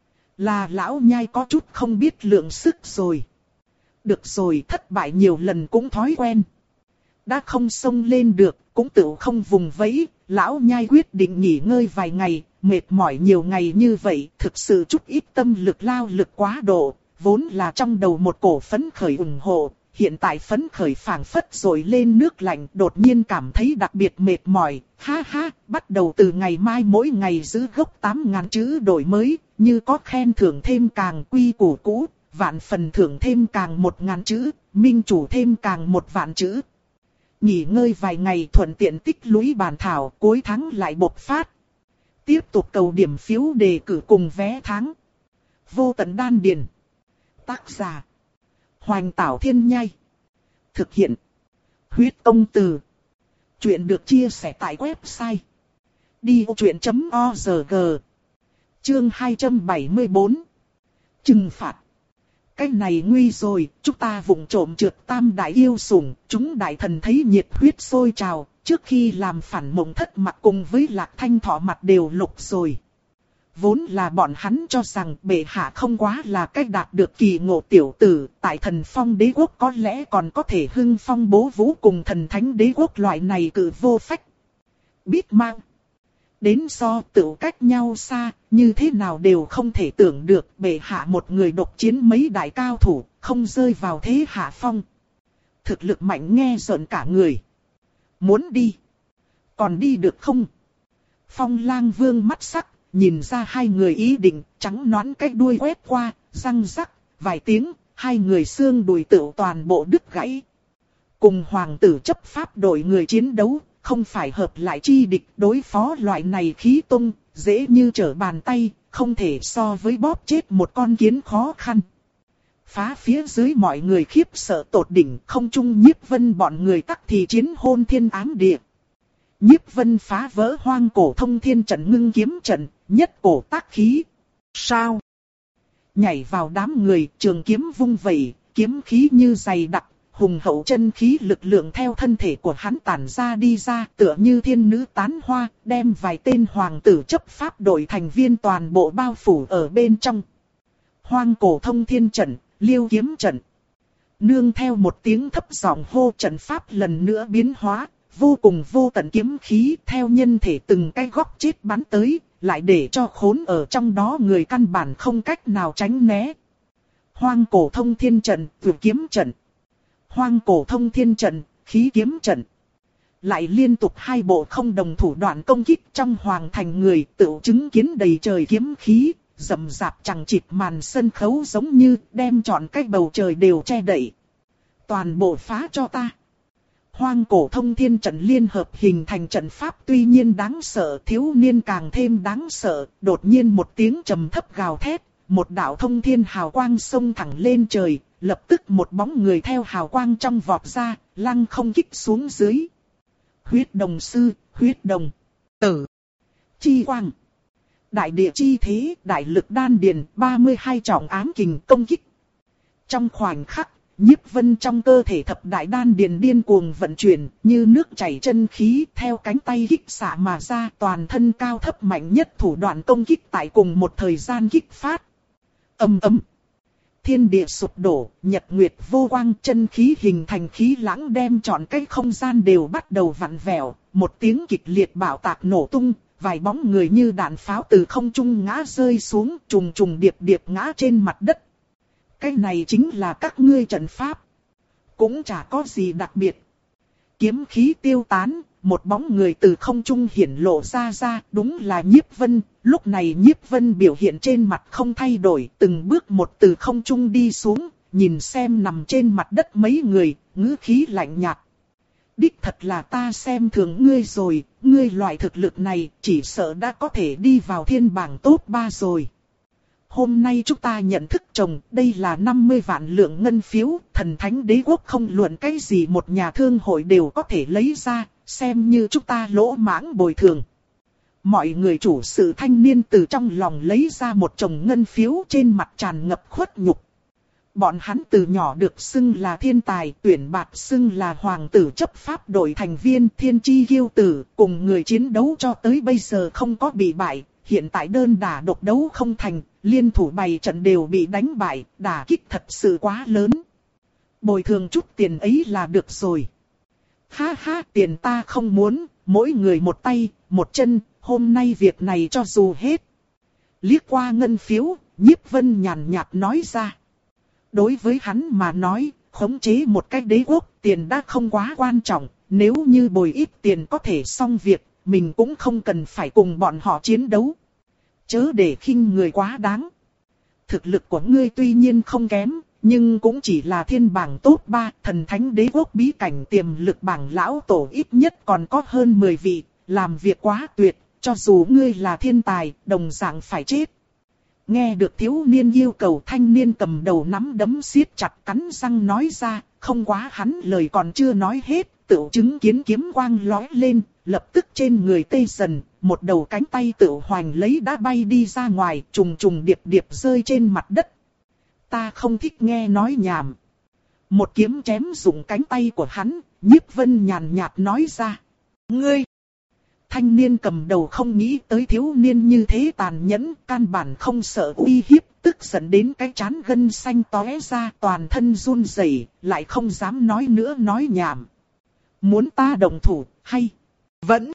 Là lão nhai có chút không biết lượng sức rồi. Được rồi, thất bại nhiều lần cũng thói quen. Đã không xông lên được, cũng tự không vùng vẫy, lão nhai quyết định nghỉ ngơi vài ngày, mệt mỏi nhiều ngày như vậy, thực sự chút ít tâm lực lao lực quá độ, vốn là trong đầu một cổ phấn khởi ủng hộ, hiện tại phấn khởi phảng phất rồi lên nước lạnh, đột nhiên cảm thấy đặc biệt mệt mỏi, ha ha, bắt đầu từ ngày mai mỗi ngày giữ gốc tám ngàn chữ đổi mới, như có khen thưởng thêm càng quy củ cũ. Vạn phần thưởng thêm càng một ngàn chữ, minh chủ thêm càng một vạn chữ. Nghỉ ngơi vài ngày thuận tiện tích lũy bàn thảo, cuối tháng lại bộc phát. Tiếp tục cầu điểm phiếu đề cử cùng vé tháng. Vô tận đan điền. Tác giả. Hoành Tảo Thiên Nhai. Thực hiện. Huyết Công Từ. Chuyện được chia sẻ tại website. đi ô chuyện chấm org. Chương hai trăm bảy mươi bốn. Trừng phạt. Cái này nguy rồi, chúng ta vụng trộm trượt tam đại yêu sủng, chúng đại thần thấy nhiệt huyết sôi trào, trước khi làm phản mộng thất mặt cùng với Lạc Thanh Thọ mặt đều lục rồi. Vốn là bọn hắn cho rằng bệ hạ không quá là cách đạt được kỳ ngộ tiểu tử, tại thần phong đế quốc có lẽ còn có thể hưng phong bố vũ cùng thần thánh đế quốc loại này cự vô phách. Biết mang. Đến so tự cách nhau xa, như thế nào đều không thể tưởng được bệ hạ một người độc chiến mấy đại cao thủ, không rơi vào thế hạ phong. Thực lực mạnh nghe rợn cả người. Muốn đi. Còn đi được không? Phong Lang Vương mắt sắc, nhìn ra hai người ý định, trắng nõn cái đuôi quét qua, răng rắc, vài tiếng, hai người xương đùi tựu toàn bộ đứt gãy. Cùng hoàng tử chấp pháp đội người chiến đấu, không phải hợp lại chi địch, đối phó loại này khí tung, dễ như trở bàn tay, không thể so với bóp chết một con kiến khó khăn. Phá phía dưới mọi người khiếp sợ tột đỉnh, không trung Nhiếp Vân bọn người tắc thì chiến hôn thiên ám địa. Nhiếp Vân phá vỡ hoang cổ thông thiên trận ngưng kiếm trận, nhất cổ tác khí. Sao? Nhảy vào đám người, trường kiếm vung vẩy, kiếm khí như dày đặc, hùng hậu chân khí lực lượng theo thân thể của hắn tản ra đi ra, tựa như thiên nữ tán hoa, đem vài tên hoàng tử chấp pháp đội thành viên toàn bộ bao phủ ở bên trong. Hoang cổ thông thiên trận, liêu kiếm trận. Nương theo một tiếng thấp giọng hô, trận pháp lần nữa biến hóa, vô cùng vô tận kiếm khí theo nhân thể từng cái góc chết bắn tới, lại để cho khốn ở trong đó người căn bản không cách nào tránh né. Hoang cổ thông thiên trận, vượt kiếm trận. Hoang cổ thông thiên trận, khí kiếm trận. Lại liên tục hai bộ không đồng thủ đoạn công kích trong hoàng thành người, tự chứng kiến đầy trời kiếm khí, rầm rạp chẳng chịt màn sân khấu giống như đem trọn cái bầu trời đều che đậy. Toàn bộ phá cho ta. Hoang cổ thông thiên trận liên hợp hình thành trận pháp tuy nhiên đáng sợ, thiếu niên càng thêm đáng sợ, đột nhiên một tiếng trầm thấp gào thét, một đạo thông thiên hào quang xông thẳng lên trời, lập tức một bóng người theo hào quang trong vọt ra, lăng không kích xuống dưới. Huyết đồng sư, huyết đồng, tử, chi quang. Đại địa chi thế, đại lực đan điền, ba mươi hai trọng ám kình công kích. Trong khoảnh khắc, Nhiếp Vân trong cơ thể thập đại đan điền điên cuồng vận chuyển, như nước chảy chân khí theo cánh tay kích xạ mà ra, toàn thân cao thấp mạnh nhất thủ đoạn công kích tại cùng một thời gian kích phát. Ầm ầm. Thiên địa sụp đổ, nhật nguyệt vô quang, chân khí hình thành khí lãng đem trọn cái không gian đều bắt đầu vặn vẹo, một tiếng kịch liệt bạo tạc nổ tung, vài bóng người như đạn pháo từ không trung ngã rơi xuống, trùng trùng điệp điệp ngã trên mặt đất. Cái này chính là các ngươi trận pháp. Cũng chả có gì đặc biệt. Kiếm khí tiêu tán, một bóng người từ không trung hiển lộ ra ra, đúng là Nhiếp Vân. Lúc này Nhiếp Vân biểu hiện trên mặt không thay đổi, từng bước một từ không trung đi xuống, nhìn xem nằm trên mặt đất mấy người, ngữ khí lạnh nhạt. Đích thật là ta xem thường ngươi rồi, ngươi loại thực lực này chỉ sợ đã có thể đi vào thiên bảng top ba rồi. Hôm nay chúng ta nhận thức trồng, đây là năm mươi vạn lượng ngân phiếu, thần thánh đế quốc không luận cái gì một nhà thương hội đều có thể lấy ra, xem như chúng ta lỗ mãng bồi thường. Mọi người chủ sự thanh niên từ trong lòng lấy ra một chồng ngân phiếu, trên mặt tràn ngập khuất nhục. Bọn hắn từ nhỏ được xưng là thiên tài, tuyển bạt xưng là hoàng tử chấp pháp đội thành viên, thiên chi kiêu tử, cùng người chiến đấu cho tới bây giờ không có bị bại. Hiện tại đơn đả độc đấu không thành, liên thủ bày trận đều bị đánh bại, đả kích thật sự quá lớn. Bồi thường chút tiền ấy là được rồi. Ha ha, tiền ta không muốn, mỗi người một tay, một chân, hôm nay việc này cho dù hết. Liếc qua ngân phiếu, Nhiếp Vân nhàn nhạt nói ra. Đối với hắn mà nói, khống chế một cái đế quốc, tiền đã không quá quan trọng, nếu như bồi ít tiền có thể xong việc. Mình cũng không cần phải cùng bọn họ chiến đấu. Chớ để khinh người quá đáng. Thực lực của ngươi tuy nhiên không kém, nhưng cũng chỉ là thiên bảng top ba, thần thánh đế quốc bí cảnh tiềm lực bảng lão tổ ít nhất còn có hơn mười vị, làm việc quá tuyệt, cho dù ngươi là thiên tài, đồng dạng phải chết. Nghe được thiếu niên yêu cầu, thanh niên cầm đầu nắm đấm siết chặt cắn răng nói ra, không quá hắn lời còn chưa nói hết, tự chứng kiến kiếm quang lóe lên, lập tức trên người tê dần, một đầu cánh tay tự hoành lấy đã bay đi ra ngoài, trùng trùng điệp điệp rơi trên mặt đất. Ta không thích nghe nói nhảm. Một kiếm chém dụng cánh tay của hắn, Nhiếp Vân nhàn nhạt nói ra. Ngươi! Thanh niên cầm đầu không nghĩ tới thiếu niên như thế tàn nhẫn, căn bản không sợ uy hiếp, tức giận đến cái trán gân xanh tóe ra, toàn thân run rẩy, lại không dám nói nữa nói nhảm. Muốn ta đồng thủ, hay vẫn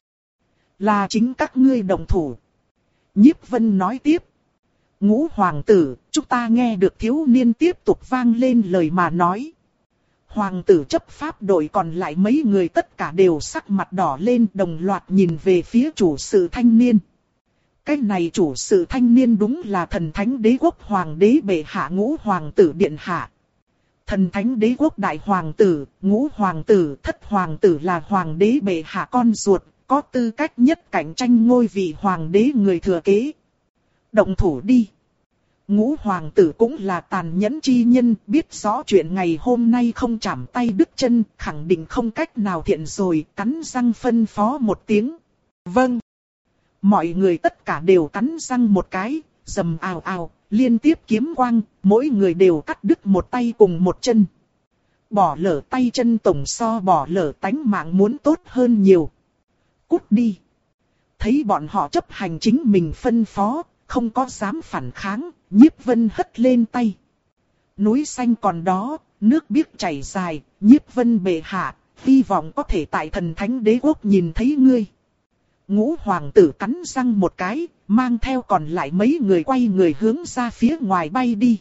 là chính các ngươi đồng thủ? Nhiếp Vân nói tiếp. Ngũ hoàng tử, chúng ta nghe được thiếu niên tiếp tục vang lên lời mà nói. Hoàng tử chấp pháp đội còn lại mấy người tất cả đều sắc mặt đỏ lên, đồng loạt nhìn về phía chủ sự thanh niên. Cái này chủ sự thanh niên đúng là thần thánh đế quốc hoàng đế bệ hạ Ngũ hoàng tử điện hạ. Thần thánh đế quốc đại hoàng tử, Ngũ hoàng tử, Thất hoàng tử là hoàng đế bệ hạ con ruột, có tư cách nhất cạnh tranh ngôi vị hoàng đế người thừa kế. Động thủ đi. Ngũ hoàng tử cũng là tàn nhẫn chi nhân, biết rõ chuyện ngày hôm nay không chạm tay đứt chân, khẳng định không cách nào thiện rồi, cắn răng phân phó một tiếng. Vâng. Mọi người tất cả đều cắn răng một cái, rầm ào ào, liên tiếp kiếm quang, mỗi người đều cắt đứt một tay cùng một chân. Bỏ lỡ tay chân tổng so bỏ lỡ tánh mạng muốn tốt hơn nhiều. Cút đi. Thấy bọn họ chấp hành chính mình phân phó, không có dám phản kháng, Nhiếp Vân hất lên tay. Núi xanh còn đó, nước biếc chảy dài, Nhiếp Vân bệ hạ, hy vọng có thể tại thần thánh đế quốc nhìn thấy ngươi. Ngũ hoàng tử cắn răng một cái, mang theo còn lại mấy người quay người hướng ra phía ngoài bay đi.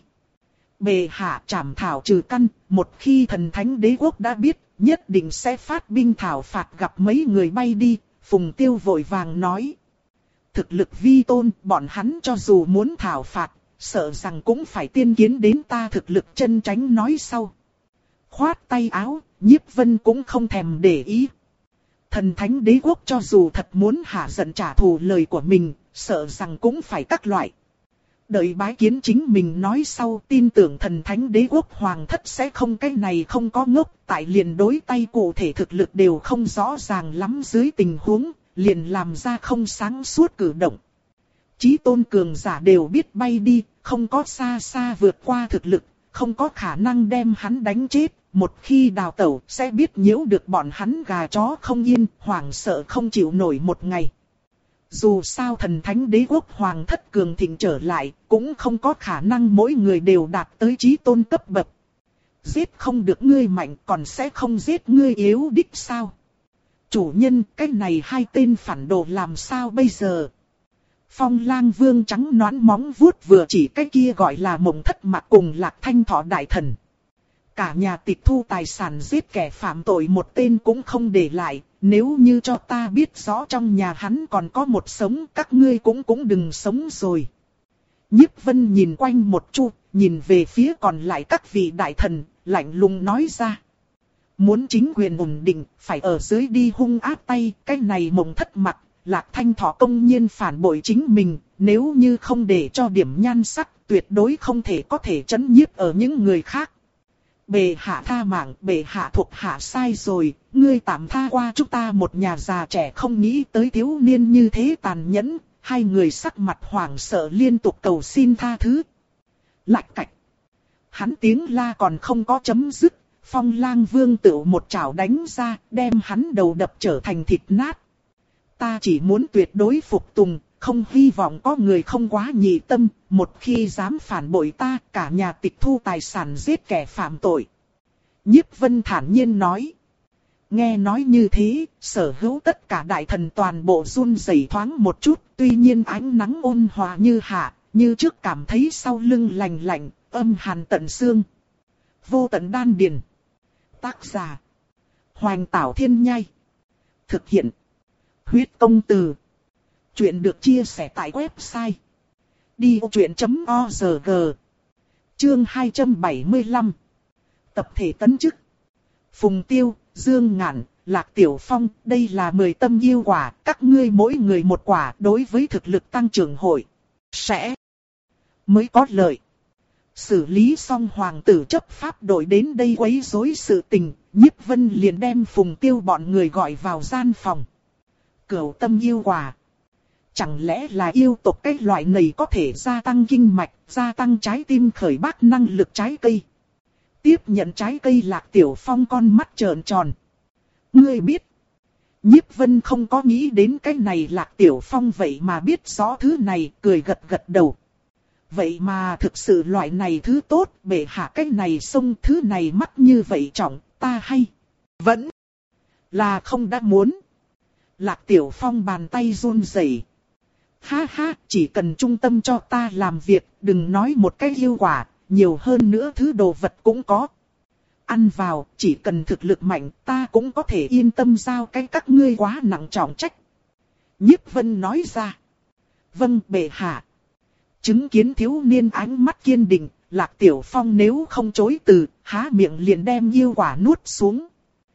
Bệ hạ trảm thảo trừ căn, một khi thần thánh đế quốc đã biết, nhất định sẽ phát binh thảo phạt gặp mấy người bay đi, Phùng Tiêu vội vàng nói. Thực lực vi tôn, bọn hắn cho dù muốn thảo phạt, sợ rằng cũng phải tiên kiến đến ta thực lực chân tránh nói sau. Khoát tay áo, Nhiếp Vân cũng không thèm để ý. Thần thánh đế quốc cho dù thật muốn hạ giận trả thù lời của mình, sợ rằng cũng phải các loại. Đợi bái kiến chính mình nói sau, tin tưởng thần thánh đế quốc hoàng thất sẽ không cái này không có ngốc, tại liền đối tay cụ thể thực lực đều không rõ ràng lắm dưới tình huống, liền làm ra không sáng suốt cử động. Chí tôn cường giả đều biết bay đi, không có xa xa vượt qua thực lực, không có khả năng đem hắn đánh chết, một khi đào tẩu sẽ biết nhiễu được bọn hắn gà chó không yên, hoảng sợ không chịu nổi một ngày. Dù sao thần thánh đế quốc hoàng thất cường thịnh trở lại, cũng không có khả năng mỗi người đều đạt tới chí tôn cấp bậc. Giết không được ngươi mạnh còn sẽ không giết ngươi yếu đích sao? Chủ nhân, cái này hai tên phản đồ làm sao bây giờ? Phong Lang Vương trắng nõn móng vuốt vừa chỉ cái kia gọi là Mộng Thất Mặc cùng Lạc Thanh Thọ đại thần. Cả nhà tịch thu tài sản giết kẻ phạm tội một tên cũng không để lại, nếu như cho ta biết rõ trong nhà hắn còn có một sống, các ngươi cũng cũng đừng sống rồi. Nhiếp Vân nhìn quanh một chút, nhìn về phía còn lại các vị đại thần, lạnh lùng nói ra. Muốn chính quyền ổn định, phải ở dưới đi hung ác tay, cái này Mộng Thất Mặc, Lạc Thanh Thọ công nhiên phản bội chính mình, nếu như không để cho điểm nhan sắc, tuyệt đối không thể có thể chấn nhiếp ở những người khác. Bệ hạ tha mạng, bệ hạ thuộc hạ sai rồi, ngươi tạm tha qua chúng ta một nhà già trẻ không nghĩ tới thiếu niên như thế tàn nhẫn, hai người sắc mặt hoảng sợ liên tục cầu xin tha thứ. Lạch cạch. Hắn tiếng la còn không có chấm dứt, Phong Lang Vương tự một chảo đánh ra, đem hắn đầu đập trở thành thịt nát. Ta chỉ muốn tuyệt đối phục tùng, không hy vọng có người không quá nhị tâm, một khi dám phản bội ta, cả nhà tịch thu tài sản giết kẻ phạm tội. Nhiếp Vân thản nhiên nói. Nghe nói như thế, sở hữu tất cả đại thần toàn bộ run rẩy thoáng một chút, tuy nhiên ánh nắng ôn hòa như hạ, như trước cảm thấy sau lưng lạnh lạnh, âm hàn tận xương. Vô tận đan điền. Tác giả. Hoành Tảo Thiên Nhai. Thực hiện. Huyết Công Từ. Chuyện được chia sẻ tại website đi ô chuyện chấm org. Chương hai trăm bảy mươi lăm. Tập thể tấn chức. Phùng Tiêu, Dương Ngạn, Lạc Tiểu Phong, đây là mười tâm yêu quả, các ngươi mỗi người một quả, đối với thực lực tăng trưởng hội sẽ mới có lợi. Xử lý xong hoàng tử chấp pháp đội đến đây quấy rối sự tình, Nhiếp Vân liền đem Phùng Tiêu bọn người gọi vào gian phòng. Cửu tâm yêu quả. Chẳng lẽ là yêu tộc cái loại này có thể gia tăng kinh mạch, gia tăng trái tim khởi bác năng lực trái cây. Tiếp nhận trái cây Lạc Tiểu Phong con mắt trợn tròn. Ngươi biết. Nhiếp Vân không có nghĩ đến cái này Lạc Tiểu Phong vậy mà biết rõ thứ này, cười gật gật đầu. Vậy mà thực sự loại này thứ tốt, bệ hạ cái này xông thứ này mắc như vậy trọng, ta hay. Vẫn là không đã muốn. Lạc Tiểu Phong bàn tay run rẩy. Ha ha, chỉ cần trung tâm cho ta làm việc, đừng nói một cái yêu quả, nhiều hơn nữa thứ đồ vật cũng có. Ăn vào, chỉ cần thực lực mạnh, ta cũng có thể yên tâm giao cái các ngươi quá nặng trọng trách. Nhiếp Vân nói ra. Vâng bệ hạ. Chứng kiến thiếu niên ánh mắt kiên định, Lạc Tiểu Phong nếu không chối từ, há miệng liền đem yêu quả nuốt xuống.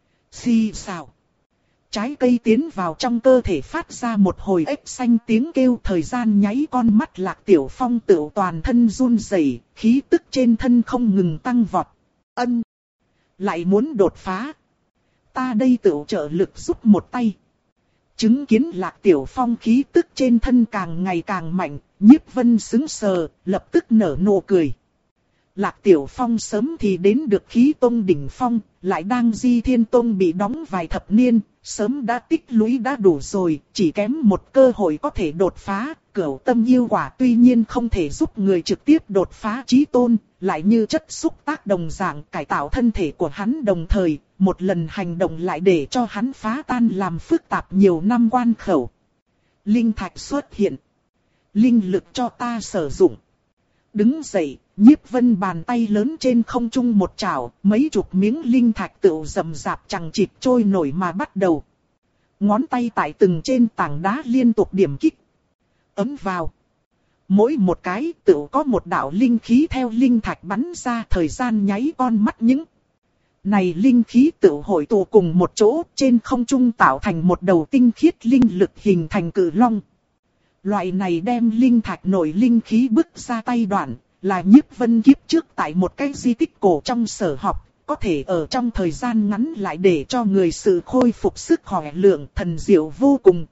Xì xào. Trái cây tiến vào trong cơ thể phát ra một hồi ếch xanh tiếng kêu, thời gian nháy con mắt Lạc Tiểu Phong tự toàn thân run rẩy, khí tức trên thân không ngừng tăng vọt. Ân. Lại muốn đột phá. Ta đây tự trợ lực giúp một tay. Chứng kiến Lạc Tiểu Phong khí tức trên thân càng ngày càng mạnh, Nhiếp Vân sững sờ, lập tức nở nụ cười. Lạc Tiểu Phong sớm thì đến được khí tông đỉnh phong, lại đang Di Thiên Tông bị đóng vài thập niên, sớm đã tích lũy đã đủ rồi, chỉ kém một cơ hội có thể đột phá. Cửu tâm yêu quả tuy nhiên không thể giúp người trực tiếp đột phá chí tôn, lại như chất xúc tác đồng dạng cải tạo thân thể của hắn, đồng thời, một lần hành động lại để cho hắn phá tan làm phức tạp nhiều năm quan khẩu. Linh thạch xuất hiện. Linh lực cho ta sử dụng. Đứng dậy, Nhiếp Vân bàn tay lớn trên không trung một chảo, mấy chục miếng linh thạch tựu rầm rạp chằng chịt trôi nổi mà bắt đầu. Ngón tay tại từng trên tảng đá liên tục điểm kích. Ấm vào. Mỗi một cái tựu có một đạo linh khí theo linh thạch bắn ra, thời gian nháy con mắt những. Này linh khí tựu hội tụ cùng một chỗ, trên không trung tạo thành một đầu tinh khiết linh lực hình thành cự long. Loại này đem linh thạch nổi linh khí bức ra tay đoạn, là Nhiếp Vân kiếp trước tại một cái di tích cổ trong sở học, có thể ở trong thời gian ngắn lại để cho người sự khôi phục sức khỏe lượng, thần diệu vô cùng.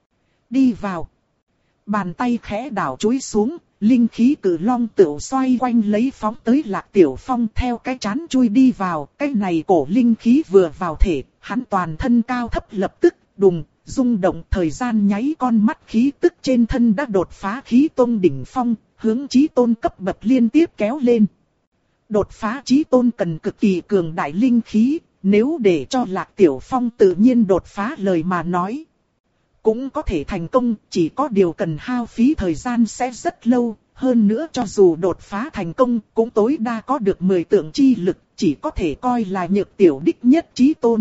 Đi vào. Bàn tay khẽ đảo chúi xuống, linh khí cử long tựu xoay quanh lấy phóng tới Lạc Tiểu Phong, theo cái chán chui đi vào. Cái này cổ linh khí vừa vào thể, hắn toàn thân cao thấp lập tức đùng, rung động, thời gian nháy con mắt khí tức trên thân đã đột phá khí tôn đỉnh phong, hướng chí tôn cấp bậc liên tiếp kéo lên. Đột phá chí tôn cần cực kỳ cường đại linh khí, nếu để cho Lạc Tiểu Phong tự nhiên đột phá lời mà nói, cũng có thể thành công, chỉ có điều cần hao phí thời gian sẽ rất lâu. Hơn nữa cho dù đột phá thành công, cũng tối đa có được mười tượng chi lực, chỉ có thể coi là nhược tiểu đích nhất chí tôn.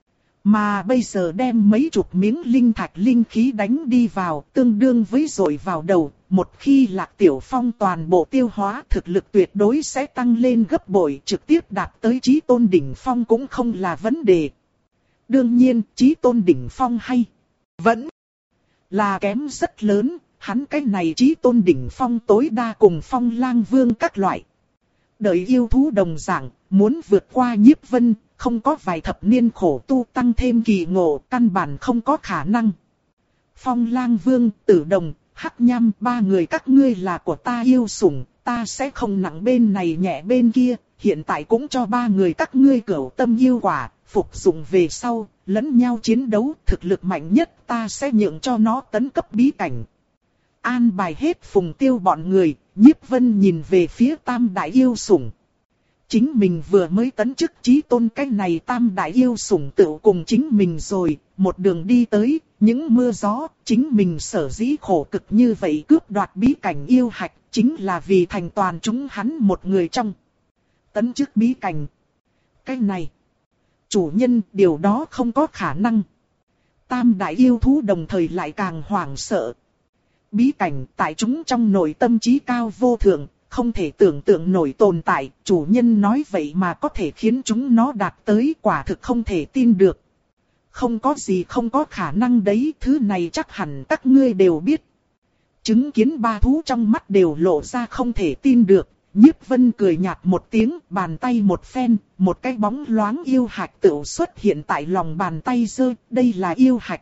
Mà bây giờ đem mấy chục miếng linh thạch linh khí đánh đi vào, tương đương với dội vào đầu. Một khi Lạc Tiểu Phong toàn bộ tiêu hóa, thực lực tuyệt đối sẽ tăng lên gấp bội, trực tiếp đạt tới chí tôn đỉnh phong cũng không là vấn đề. Đương nhiên, chí tôn đỉnh phong hay vẫn là kém rất lớn, hắn cái này chí tôn đỉnh phong tối đa cùng Phong Lang Vương các loại. Đợi yêu thú đồng dạng, muốn vượt qua Nhiếp Vân, không có vài thập niên khổ tu tăng thêm kỳ ngộ, căn bản không có khả năng. Phong Lang Vương, Tử Đồng, Hắc Nham, ba người các ngươi là của ta yêu sủng, ta sẽ không nặng bên này nhẹ bên kia, hiện tại cũng cho ba người các ngươi cửu tâm yêu quả, phục dụng về sau, lẫn nhau chiến đấu, thực lực mạnh nhất ta sẽ nhượng cho nó tấn cấp bí cảnh. An bài hết Phùng Tiêu bọn người, Nhiếp Vân nhìn về phía Tam Đại yêu sủng. Chính mình vừa mới tấn chức chí tôn, cái này Tam Đại yêu sủng tự cùng chính mình rồi, một đường đi tới, những mưa gió, chính mình sở dĩ khổ cực như vậy cướp đoạt bí cảnh yêu hạch, chính là vì thành toàn chúng hắn một người trong. Tấn chức bí cảnh. Cái này, chủ nhân, điều đó không có khả năng. Tam Đại yêu thú đồng thời lại càng hoảng sợ. Bí cảnh tại chúng trong nội tâm trí cao vô thượng, không thể tưởng tượng nổi tồn tại, chủ nhân nói vậy mà có thể khiến chúng nó đạt tới, quả thực không thể tin được. Không có gì không có khả năng đấy, thứ này chắc hẳn các ngươi đều biết. Chứng kiến ba thú trong mắt đều lộ ra không thể tin được, Nhiếp Vân cười nhạt một tiếng, bàn tay một phen, một cái bóng loáng yêu hạch tựu xuất hiện tại lòng bàn tay giơ, đây là yêu hạch.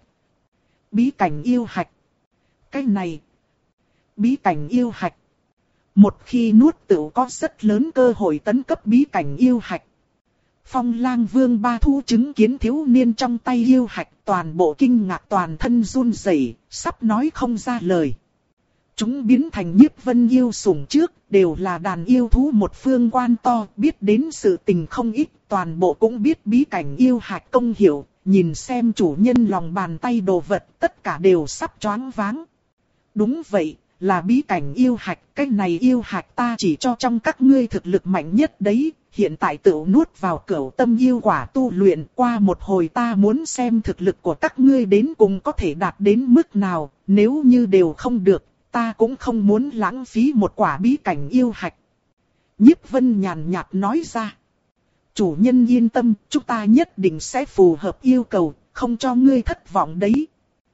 Bí cảnh yêu hạch. Cái này, bí cảnh yêu hạch. Một khi nuốt tựu có rất lớn cơ hội tấn cấp bí cảnh yêu hạch. Phong Lang Vương ba thu chứng kiến thiếu niên trong tay yêu hạch, toàn bộ kinh ngạc, toàn thân run rẩy, sắp nói không ra lời. Chúng biến thành Nhiếp Vân yêu sủng trước, đều là đàn yêu thú một phương quan to, biết đến sự tình không ít, toàn bộ cũng biết bí cảnh yêu hạch công hiệu, nhìn xem chủ nhân lòng bàn tay đồ vật, tất cả đều sắp choáng váng. Đúng vậy, là bí cảnh yêu hạch, cái này yêu hạch ta chỉ cho trong các ngươi thực lực mạnh nhất đấy, hiện tại tự nuốt vào cửu tâm yêu quả tu luyện, qua một hồi ta muốn xem thực lực của các ngươi đến cùng có thể đạt đến mức nào, nếu như đều không được, ta cũng không muốn lãng phí một quả bí cảnh yêu hạch. Nhiếp Vân nhàn nhạt nói ra. Chủ nhân yên tâm, chúng ta nhất định sẽ phù hợp yêu cầu, không cho ngươi thất vọng đấy.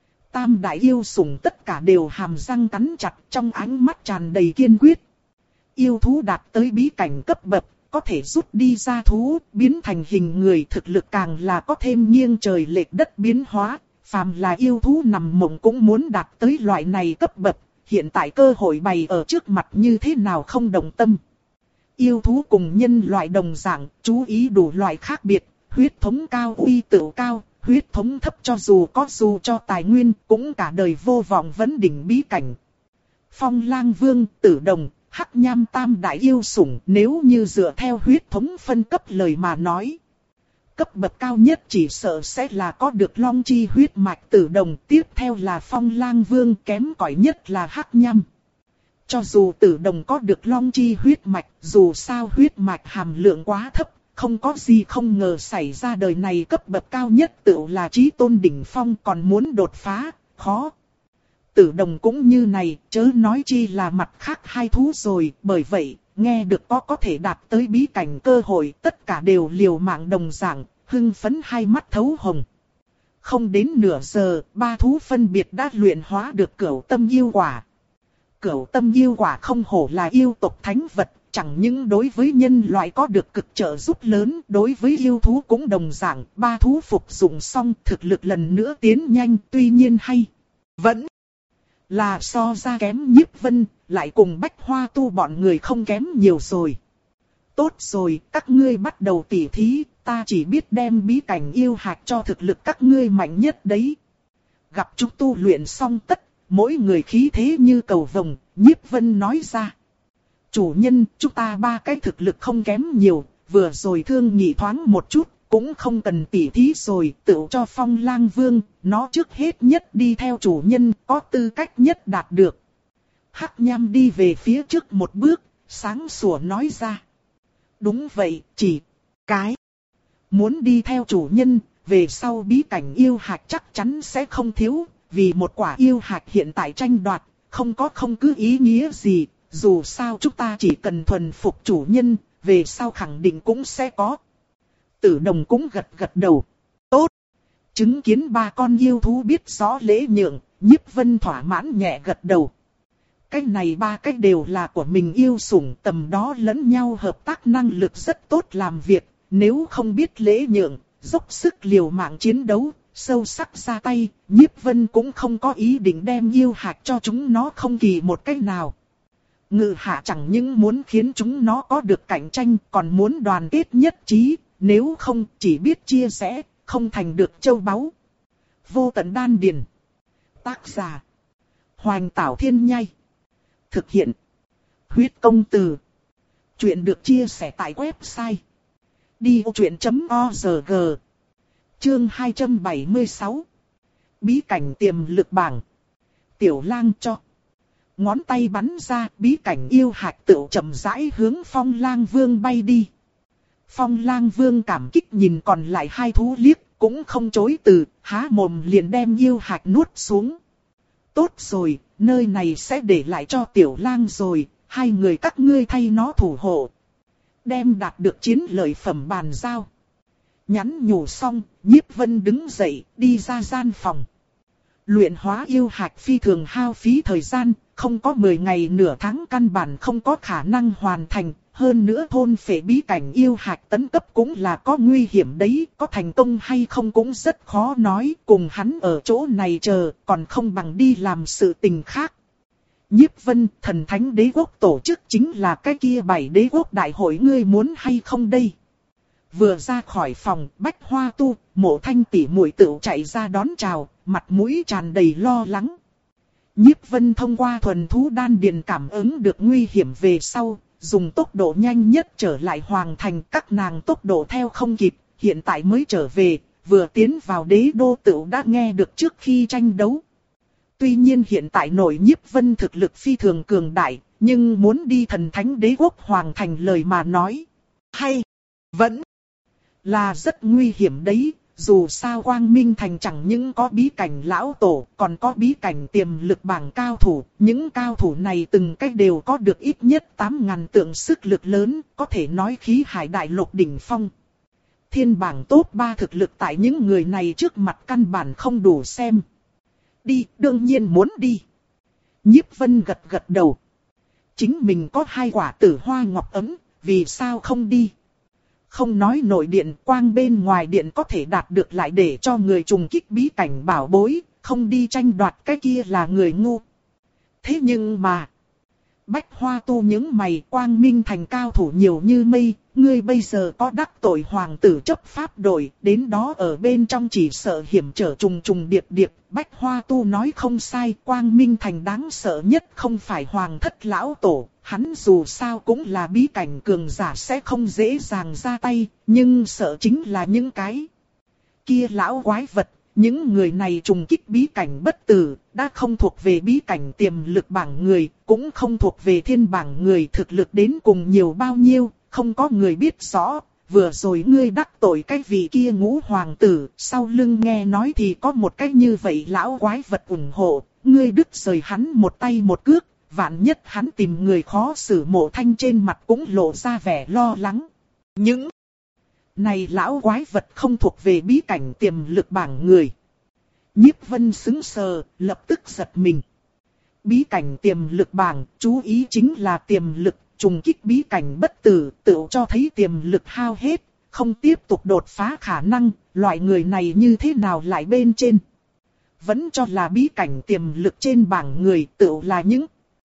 Tam đại yêu sủng tất cả đều hàm răng cắn chặt, trong ánh mắt tràn đầy kiên quyết. Yêu thú đạt tới bí cảnh cấp bậc, có thể rút đi ra thú, biến thành hình người, thực lực càng là có thêm nghiêng trời lệch đất biến hóa. Phàm là yêu thú nằm mộng cũng muốn đạt tới loại này cấp bậc, hiện tại cơ hội bày ở trước mặt như thế nào không đồng tâm. Yêu thú cùng nhân loại đồng dạng, chú ý đủ loại khác biệt, huyết thống cao uy tựu cao, huyết thống thấp cho dù có dù cho tài nguyên cũng cả đời vô vọng vấn đỉnh bí cảnh. Phong Lang Vương, Tử Đồng, Hắc Nham tam đại yêu sủng, nếu như dựa theo huyết thống phân cấp lời mà nói. Cấp bậc cao nhất chỉ sợ sẽ là có được Long Chi huyết mạch Tử Đồng, tiếp theo là Phong Lang Vương, kém cỏi nhất là Hắc Nham. Cho dù Tử Đồng có được Long Chi huyết mạch, dù sao huyết mạch hàm lượng quá thấp, không có gì không ngờ xảy ra đời này cấp bậc cao nhất tự là chí tôn đỉnh phong, còn muốn đột phá, khó. Tử Đồng cũng như này, chớ nói chi là mặt khác hai thú rồi, bởi vậy, nghe được có có thể đạt tới bí cảnh cơ hội, tất cả đều liều mạng đồng dạng, hưng phấn hai mắt thấu hồng. Không đến nửa giờ, ba thú phân biệt đã luyện hóa được cửu tâm yêu quả. Cửu tâm yêu quả không hổ là yêu tộc thánh vật, chẳng những đối với nhân loại có được cực trợ giúp lớn, đối với yêu thú cũng đồng dạng, ba thú phục dụng xong thực lực lần nữa tiến nhanh, tuy nhiên hay, vẫn là so ra kém Nhiếp Vân, lại cùng Bách Hoa Tu bọn người không kém nhiều rồi. Tốt rồi, các ngươi bắt đầu tỉ thí, ta chỉ biết đem bí cảnh yêu hạch cho thực lực các ngươi mạnh nhất đấy. Gặp chúng tu luyện xong tất, mỗi người khí thế như cầu vồng, Nhiếp Vân nói ra. Chủ nhân, chúng ta ba cái thực lực không kém nhiều, vừa rồi thương nghị thoáng một chút, cũng không cần tỉ thí rồi, tự cho Phong Lang Vương, nó trước hết nhất đi theo chủ nhân, có tư cách nhất đạt được. Hắc Nham đi về phía trước một bước, sáng sủa nói ra. Đúng vậy, chỉ cái muốn đi theo chủ nhân, về sau bí cảnh yêu hạch chắc chắn sẽ không thiếu, vì một quả yêu hạch hiện tại tranh đoạt, không có không cứ ý nghĩa gì, dù sao chúng ta chỉ cần thuần phục chủ nhân, về sau khẳng định cũng sẽ có. Tử Đồng cũng gật gật đầu. Tốt. Chứng kiến ba con yêu thú biết rõ lễ nhượng, Nhiếp Vân thỏa mãn nhẹ gật đầu. Cái này ba cái đều là của mình yêu sủng, tầm đó lẫn nhau hợp tác năng lực rất tốt làm việc, nếu không biết lễ nhượng, dốc sức liều mạng chiến đấu, sâu sắc ra tay, Nhiếp Vân cũng không có ý định đem yêu hạch cho chúng nó không kỳ một cách nào. Ngự hạ chẳng những muốn khiến chúng nó có được cạnh tranh, còn muốn đoàn kết nhất trí, nếu không chỉ biết chia sẻ, không thành được châu báu. Vô tận đan điền. Tác giả. Hoành Tảo Thiên Nhai. Thực hiện. Huyết công từ. Chuyện được chia sẻ tại website. đi ô chuyện chấm o rờ giê. Chương hai trăm bảy mươi sáu. Bí cảnh tiềm lực bảng. Tiểu Lang cho. Ngón tay bắn ra, bí cảnh yêu hạch tựu chậm rãi hướng Phong Lang Vương bay đi. Phong Lang Vương cảm kích nhìn còn lại hai thú liếc, cũng không chối từ, há mồm liền đem yêu hạch nuốt xuống. Tốt rồi, nơi này sẽ để lại cho Tiểu Lang rồi, hai người các ngươi thay nó thủ hộ. Đem đạt được chiến lợi phẩm bàn giao. Nhắn nhủ xong, Nhiếp Vân đứng dậy, đi ra gian phòng. Luyện hóa yêu hạch phi thường hao phí thời gian, không có mười ngày nửa tháng căn bản không có khả năng hoàn thành. Hơn nữa thôn phệ bí cảnh yêu hạch tấn cấp cũng là có nguy hiểm đấy, có thành công hay không cũng rất khó nói, cùng hắn ở chỗ này chờ, còn không bằng đi làm sự tình khác. Nhiếp Vân, thần thánh đế quốc tổ chức chính là cái kia bảy đế quốc đại hội, ngươi muốn hay không đây? Vừa ra khỏi phòng, Bách Hoa Tu, Mộ Thanh tỷ muội tựu chạy ra đón chào, mặt mũi tràn đầy lo lắng. Nhiếp Vân thông qua thuần thú đan điền cảm ứng được nguy hiểm về sau, dùng tốc độ nhanh nhất trở lại hoàng thành, các nàng tốc độ theo không kịp, hiện tại mới trở về, vừa tiến vào đế đô tựu đã nghe được trước khi tranh đấu. Tuy nhiên hiện tại nội Nhiếp Vân thực lực phi thường cường đại, nhưng muốn đi thần thánh đế quốc hoàng thành lời mà nói. Hay! Vẫn là rất nguy hiểm đấy, dù sao Quang Minh Thành chẳng những có bí cảnh lão tổ, còn có bí cảnh tiềm lực bảng cao thủ. Những cao thủ này từng cách đều có được ít nhất tám ngàn tượng sức lực lớn, có thể nói khí hải đại lục đỉnh phong. Thiên bảng top ba thực lực tại những người này trước mặt căn bản không đủ xem. Đi, đương nhiên muốn đi. Nhiếp Vân gật gật đầu. Chính mình có hai quả tử hoa ngọc ấm, vì sao không đi? Không nói nội điện, quang bên ngoài điện có thể đạt được lại để cho người trùng kích bí cảnh bảo bối, không đi tranh đoạt cái kia là người ngu. Thế nhưng mà, Bách Hoa Tu những mày, Quang Minh Thành cao thủ nhiều như mây, ngươi bây giờ có đắc tội hoàng tử chấp pháp đội, đến đó ở bên trong chỉ sợ hiểm trở trùng trùng điệp điệp. Bách Hoa Tu nói không sai, Quang Minh Thành đáng sợ nhất không phải hoàng thất lão tổ, hắn dù sao cũng là bí cảnh cường giả sẽ không dễ dàng ra tay, nhưng sợ chính là những cái kia lão quái vật. Những người này trùng kích bí cảnh bất tử, đã không thuộc về bí cảnh tiềm lực bảng người, cũng không thuộc về thiên bảng người, thực lực đến cùng nhiều bao nhiêu, không có người biết rõ. Vừa rồi ngươi đắc tội cái vị kia ngũ hoàng tử, sau lưng nghe nói thì có một cái như vậy lão quái vật ủng hộ, ngươi đứt rời hắn một tay một cước, vạn nhất hắn tìm người khó xử. Mộ Thanh trên mặt cũng lộ ra vẻ lo lắng. Những này lão quái vật không thuộc về bí cảnh tiềm lực bảng người. Nhiếp Vân sững sờ, lập tức giật mình. Bí cảnh tiềm lực bảng, chú ý chính là tiềm lực, trùng kích bí cảnh bất tử, tự cho thấy tiềm lực hao hết, không tiếp tục đột phá khả năng, loại người này như thế nào lại bên trên. Vẫn cho là bí cảnh tiềm lực trên bảng người tự là những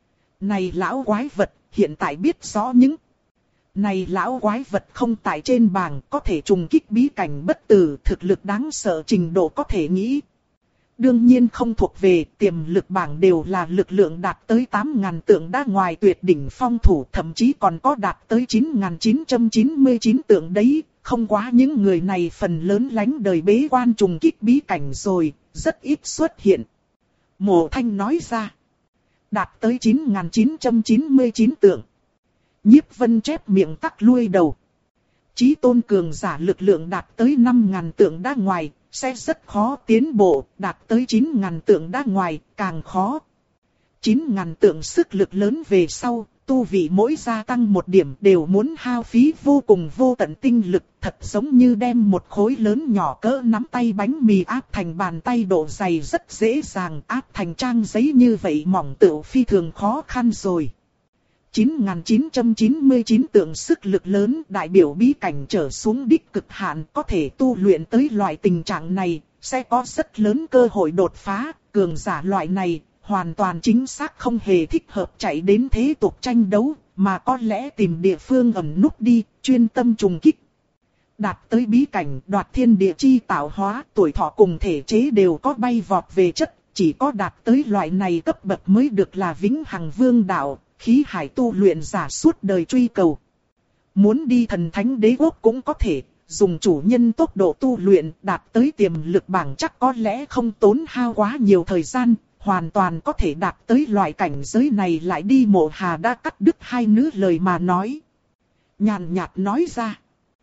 này lão quái vật, hiện tại biết rõ những này lão quái vật không tại trên bảng, có thể trùng kích bí cảnh bất tử, thực lực đáng sợ trình độ có thể nghĩ. Đương nhiên không thuộc về tiềm lực bảng, đều là lực lượng đạt tới tám ngàn tượng đã ngoài tuyệt đỉnh phong thủ, thậm chí còn có đạt tới chín nghìn chín trăm chín mươi chín tượng đấy, không quá những người này phần lớn lánh đời bế quan trùng kích bí cảnh rồi, rất ít xuất hiện. Mộ Thanh nói ra, đạt tới chín nghìn chín trăm chín mươi chín tượng. Nhiếp Vân chép miệng tắc lui đầu. Chí tôn cường giả lực lượng đạt tới năm nghìn tượng đã ngoài, sẽ rất khó tiến bộ, đạt tới chín nghìn tượng đã ngoài, càng khó. chín nghìn tượng sức lực lớn về sau, tu vị mỗi gia tăng một điểm đều muốn hao phí vô cùng vô tận tinh lực, thật giống như đem một khối lớn nhỏ cỡ nắm tay bánh mì áp thành bàn tay độ dày rất dễ dàng, áp thành trang giấy như vậy mỏng tựu phi thường khó khăn rồi. chín nghìn chín trăm chín mươi chín tượng sức lực lớn đại biểu bí cảnh trở xuống đích cực hạn, có thể tu luyện tới loại tình trạng này, sẽ có rất lớn cơ hội đột phá. Cường giả loại này, hoàn toàn chính xác không hề thích hợp chạy đến thế tục tranh đấu, mà có lẽ tìm địa phương ẩn núp đi, chuyên tâm trùng kích. Đạt tới bí cảnh đoạt thiên địa chi tạo hóa, tuổi thọ cùng thể chế đều có bay vọt về chất, chỉ có đạt tới loại này cấp bậc mới được là vĩnh hằng vương đạo. Khí hải tu luyện giả suốt đời truy cầu. Muốn đi thần thánh đế quốc cũng có thể, dùng chủ nhân tốc độ tu luyện đạt tới tiềm lực bảng chắc có lẽ không tốn hao quá nhiều thời gian, hoàn toàn có thể đạt tới loại cảnh giới này. Lại đi. Mộ Hà đã cắt đứt hai nữ lời mà nói. Nhàn nhạt nói ra.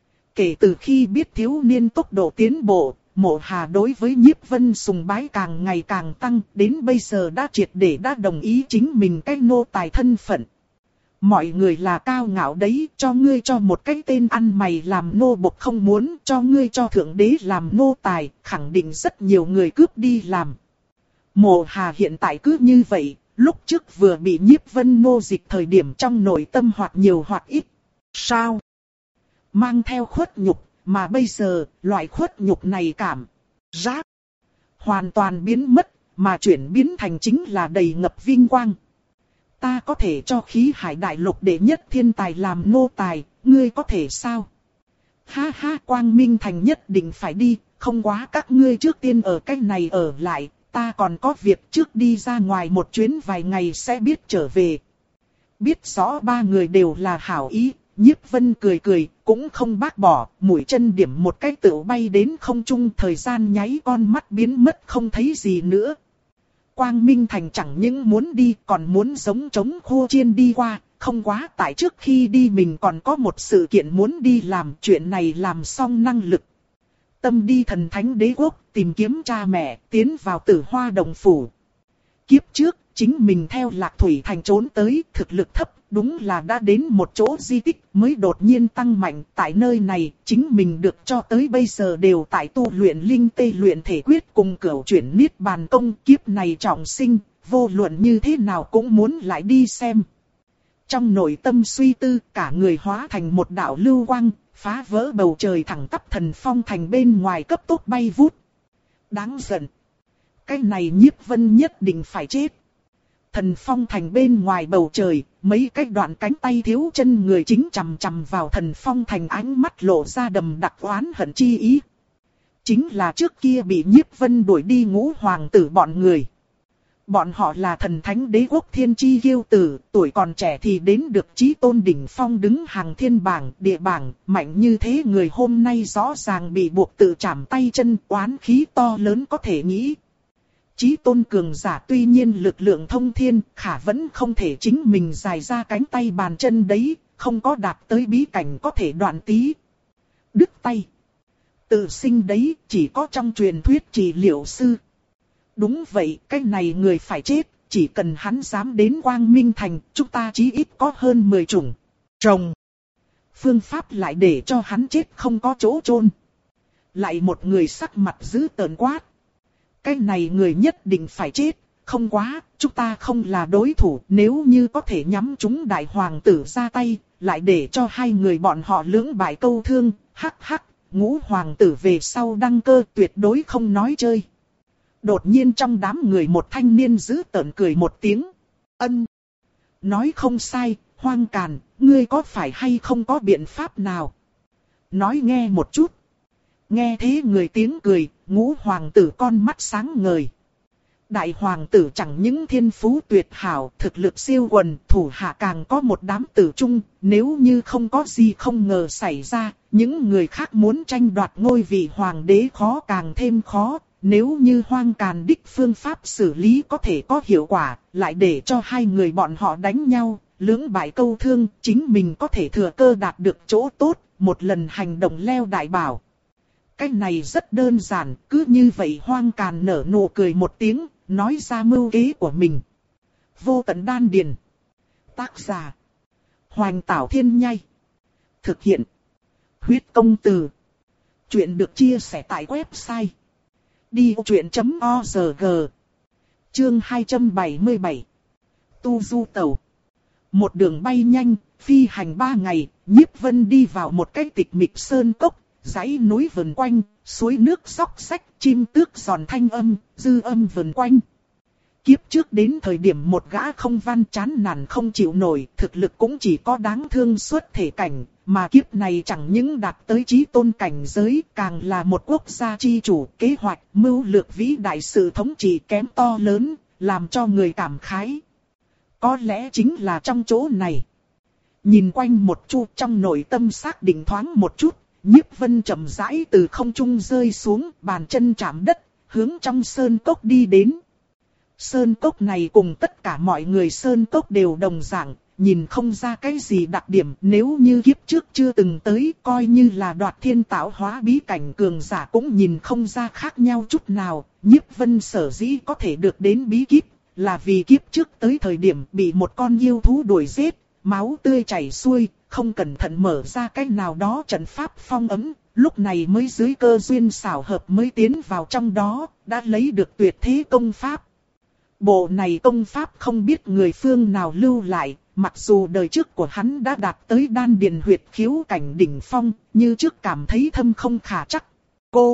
Kể từ khi biết thiếu niên tốc độ tiến bộ, Mộ Hà đối với Nhiếp Vân sùng bái càng ngày càng tăng, đến bây giờ đã triệt để đã đồng ý chính mình cái nô tài thân phận. Mọi người là cao ngạo đấy, cho ngươi cho một cái tên ăn mày làm nô bộc không muốn, cho ngươi cho thượng đế làm nô tài, khẳng định rất nhiều người cướp đi làm. Mộ Hà hiện tại cứ như vậy, lúc trước vừa bị Nhiếp Vân nô dịch thời điểm trong nội tâm hoặc nhiều hoặc ít. Sao? Mang theo khuất nhục. Mà bây giờ, loại khuất nhục này cảm giác hoàn toàn biến mất, mà chuyển biến thành chính là đầy ngập vinh quang. Ta có thể cho khí hải đại lục đệ nhất thiên tài làm nô tài, ngươi có thể sao? Ha ha, Quang Minh Thành nhất định phải đi, không quá các ngươi trước tiên ở cách này ở lại, ta còn có việc trước đi ra ngoài một chuyến vài ngày sẽ biết trở về. Biết rõ ba người đều là hảo ý. Nhiếp Vân cười cười, cũng không bác bỏ, mũi chân điểm một cái tựu bay đến không trung, thời gian nháy con mắt biến mất không thấy gì nữa. Quang Minh Thành chẳng những muốn đi, còn muốn giống trống khô chiên đi qua, không quá tại trước khi đi mình còn có một sự kiện muốn đi làm, chuyện này làm xong năng lực. Tâm đi thần thánh đế quốc, tìm kiếm cha mẹ, tiến vào Tử Hoa Đồng Phủ. Kiếp trước, chính mình theo Lạc Thủy Thành trốn tới, thực lực thấp, đúng là đã đến một chỗ di tích mới đột nhiên tăng mạnh. Tại nơi này, chính mình được cho tới bây giờ đều tại tu luyện linh tê luyện thể quyết cùng cửu chuyển niết bàn công. Kiếp này trọng sinh, vô luận như thế nào cũng muốn lại đi xem. Trong nội tâm suy tư, cả người hóa thành một đạo lưu quang, phá vỡ bầu trời thẳng tắp Thần Phong Thành bên ngoài cấp tốc bay vút. Đáng giận. Cái này Nhiếp Vân nhất định phải chết. Thần Phong Thành bên ngoài bầu trời, mấy cái đoạn cánh tay thiếu chân người chính chằm chằm vào Thần Phong Thành, ánh mắt lộ ra đầm đặc oán hận chi ý. Chính là trước kia bị Nhiếp Vân đuổi đi Ngũ Hoàng tử bọn người. Bọn họ là thần thánh đế quốc thiên chi kiêu tử, tuổi còn trẻ thì đến được chí tôn đỉnh phong đứng hàng thiên bảng, địa bảng, mạnh như thế người hôm nay rõ ràng bị buộc tự chảm tay chân, oán khí to lớn có thể nghĩ. Chí tôn cường giả tuy nhiên lực lượng thông thiên, khả vẫn không thể chính mình dài ra cánh tay bàn chân đấy, không có đạt tới bí cảnh có thể đoạn tí. Đứt tay. Tự sinh đấy, chỉ có trong truyền thuyết trị liệu sư. Đúng vậy, cái này người phải chết, chỉ cần hắn dám đến Quang Minh Thành, chúng ta chí ít có hơn mười chủng trồng. Phương pháp lại để cho hắn chết không có chỗ chôn. Lại một người sắc mặt dữ tợn quát. Cái này người nhất định phải chết, không quá, chúng ta không là đối thủ, nếu như có thể nhắm chúng đại hoàng tử ra tay, lại để cho hai người bọn họ lưỡng bại câu thương, hắc hắc, Ngũ Hoàng tử về sau đăng cơ tuyệt đối không nói chơi. Đột nhiên trong đám người một thanh niên dữ tợn cười một tiếng. Ân. Nói không sai, Hoang Càn, ngươi có phải hay không có biện pháp nào? Nói nghe một chút. Nghe thế người tiếng cười, Ngũ Hoàng tử con mắt sáng ngời. Đại Hoàng tử chẳng những thiên phú tuyệt hảo, thực lực siêu quần, thủ hạ càng có một đám tử trung, nếu như không có gì không ngờ xảy ra, những người khác muốn tranh đoạt ngôi vị Hoàng đế khó càng thêm khó. Nếu như Hoang Càn đích phương pháp xử lý có thể có hiệu quả, lại để cho hai người bọn họ đánh nhau, lưỡng bại câu thương, chính mình có thể thừa cơ đạt được chỗ tốt, một lần hành động leo đại bảo. Cái này rất đơn giản, cứ như vậy Hoang Càn nở nụ cười một tiếng, nói ra mưu kế của mình. Vô Tận Đan Điền. Tác giả. Hoành Tảo Thiên Nhai. Thực hiện. Huyết Công Từ. Chuyện được chia sẻ tại website đi ô chuyện chấm o rờ giê. Chương hai trăm bảy mươi bảy. Tu Du Tàu. Một đường bay nhanh, phi hành ba ngày, Nhiếp Vân đi vào một cái tịch mịch sơn cốc, dãy núi vần quanh, suối nước xóc xách, chim tước giòn thanh âm, dư âm vần quanh. Kiếp trước đến thời điểm một gã không văn chán nản không chịu nổi, thực lực cũng chỉ có đáng thương xuất thể cảnh, mà kiếp này chẳng những đạt tới chí tôn cảnh giới, càng là một quốc gia chi chủ, kế hoạch, mưu lược vĩ đại, sự thống trị kém to lớn, làm cho người cảm khái. Có lẽ chính là trong chỗ này. Nhìn quanh một chút trong nội tâm xác định thoáng một chút, Nhiếp Vân chậm rãi từ không trung rơi xuống, bàn chân chạm đất, hướng trong sơn cốc đi đến. Sơn cốc này cùng tất cả mọi người sơn cốc đều đồng dạng, nhìn không ra cái gì đặc điểm, nếu như kiếp trước chưa từng tới, coi như là đoạt thiên tạo hóa bí cảnh cường giả cũng nhìn không ra khác nhau chút nào. Nhiếp Vân sở dĩ có thể được đến bí kíp, là vì kiếp trước tới thời điểm bị một con yêu thú đuổi giết, máu tươi chảy xuôi, không cẩn thận mở ra cái nào đó trận pháp phong ấm, lúc này mới dưới cơ duyên xảo hợp mới tiến vào trong đó, đã lấy được tuyệt thế công pháp. Bộ này công pháp không biết người phương nào lưu lại, mặc dù đời trước của hắn đã đạt tới đan điền huyệt khiếu cảnh đỉnh phong, như trước cảm thấy thâm không khả chắc. Cô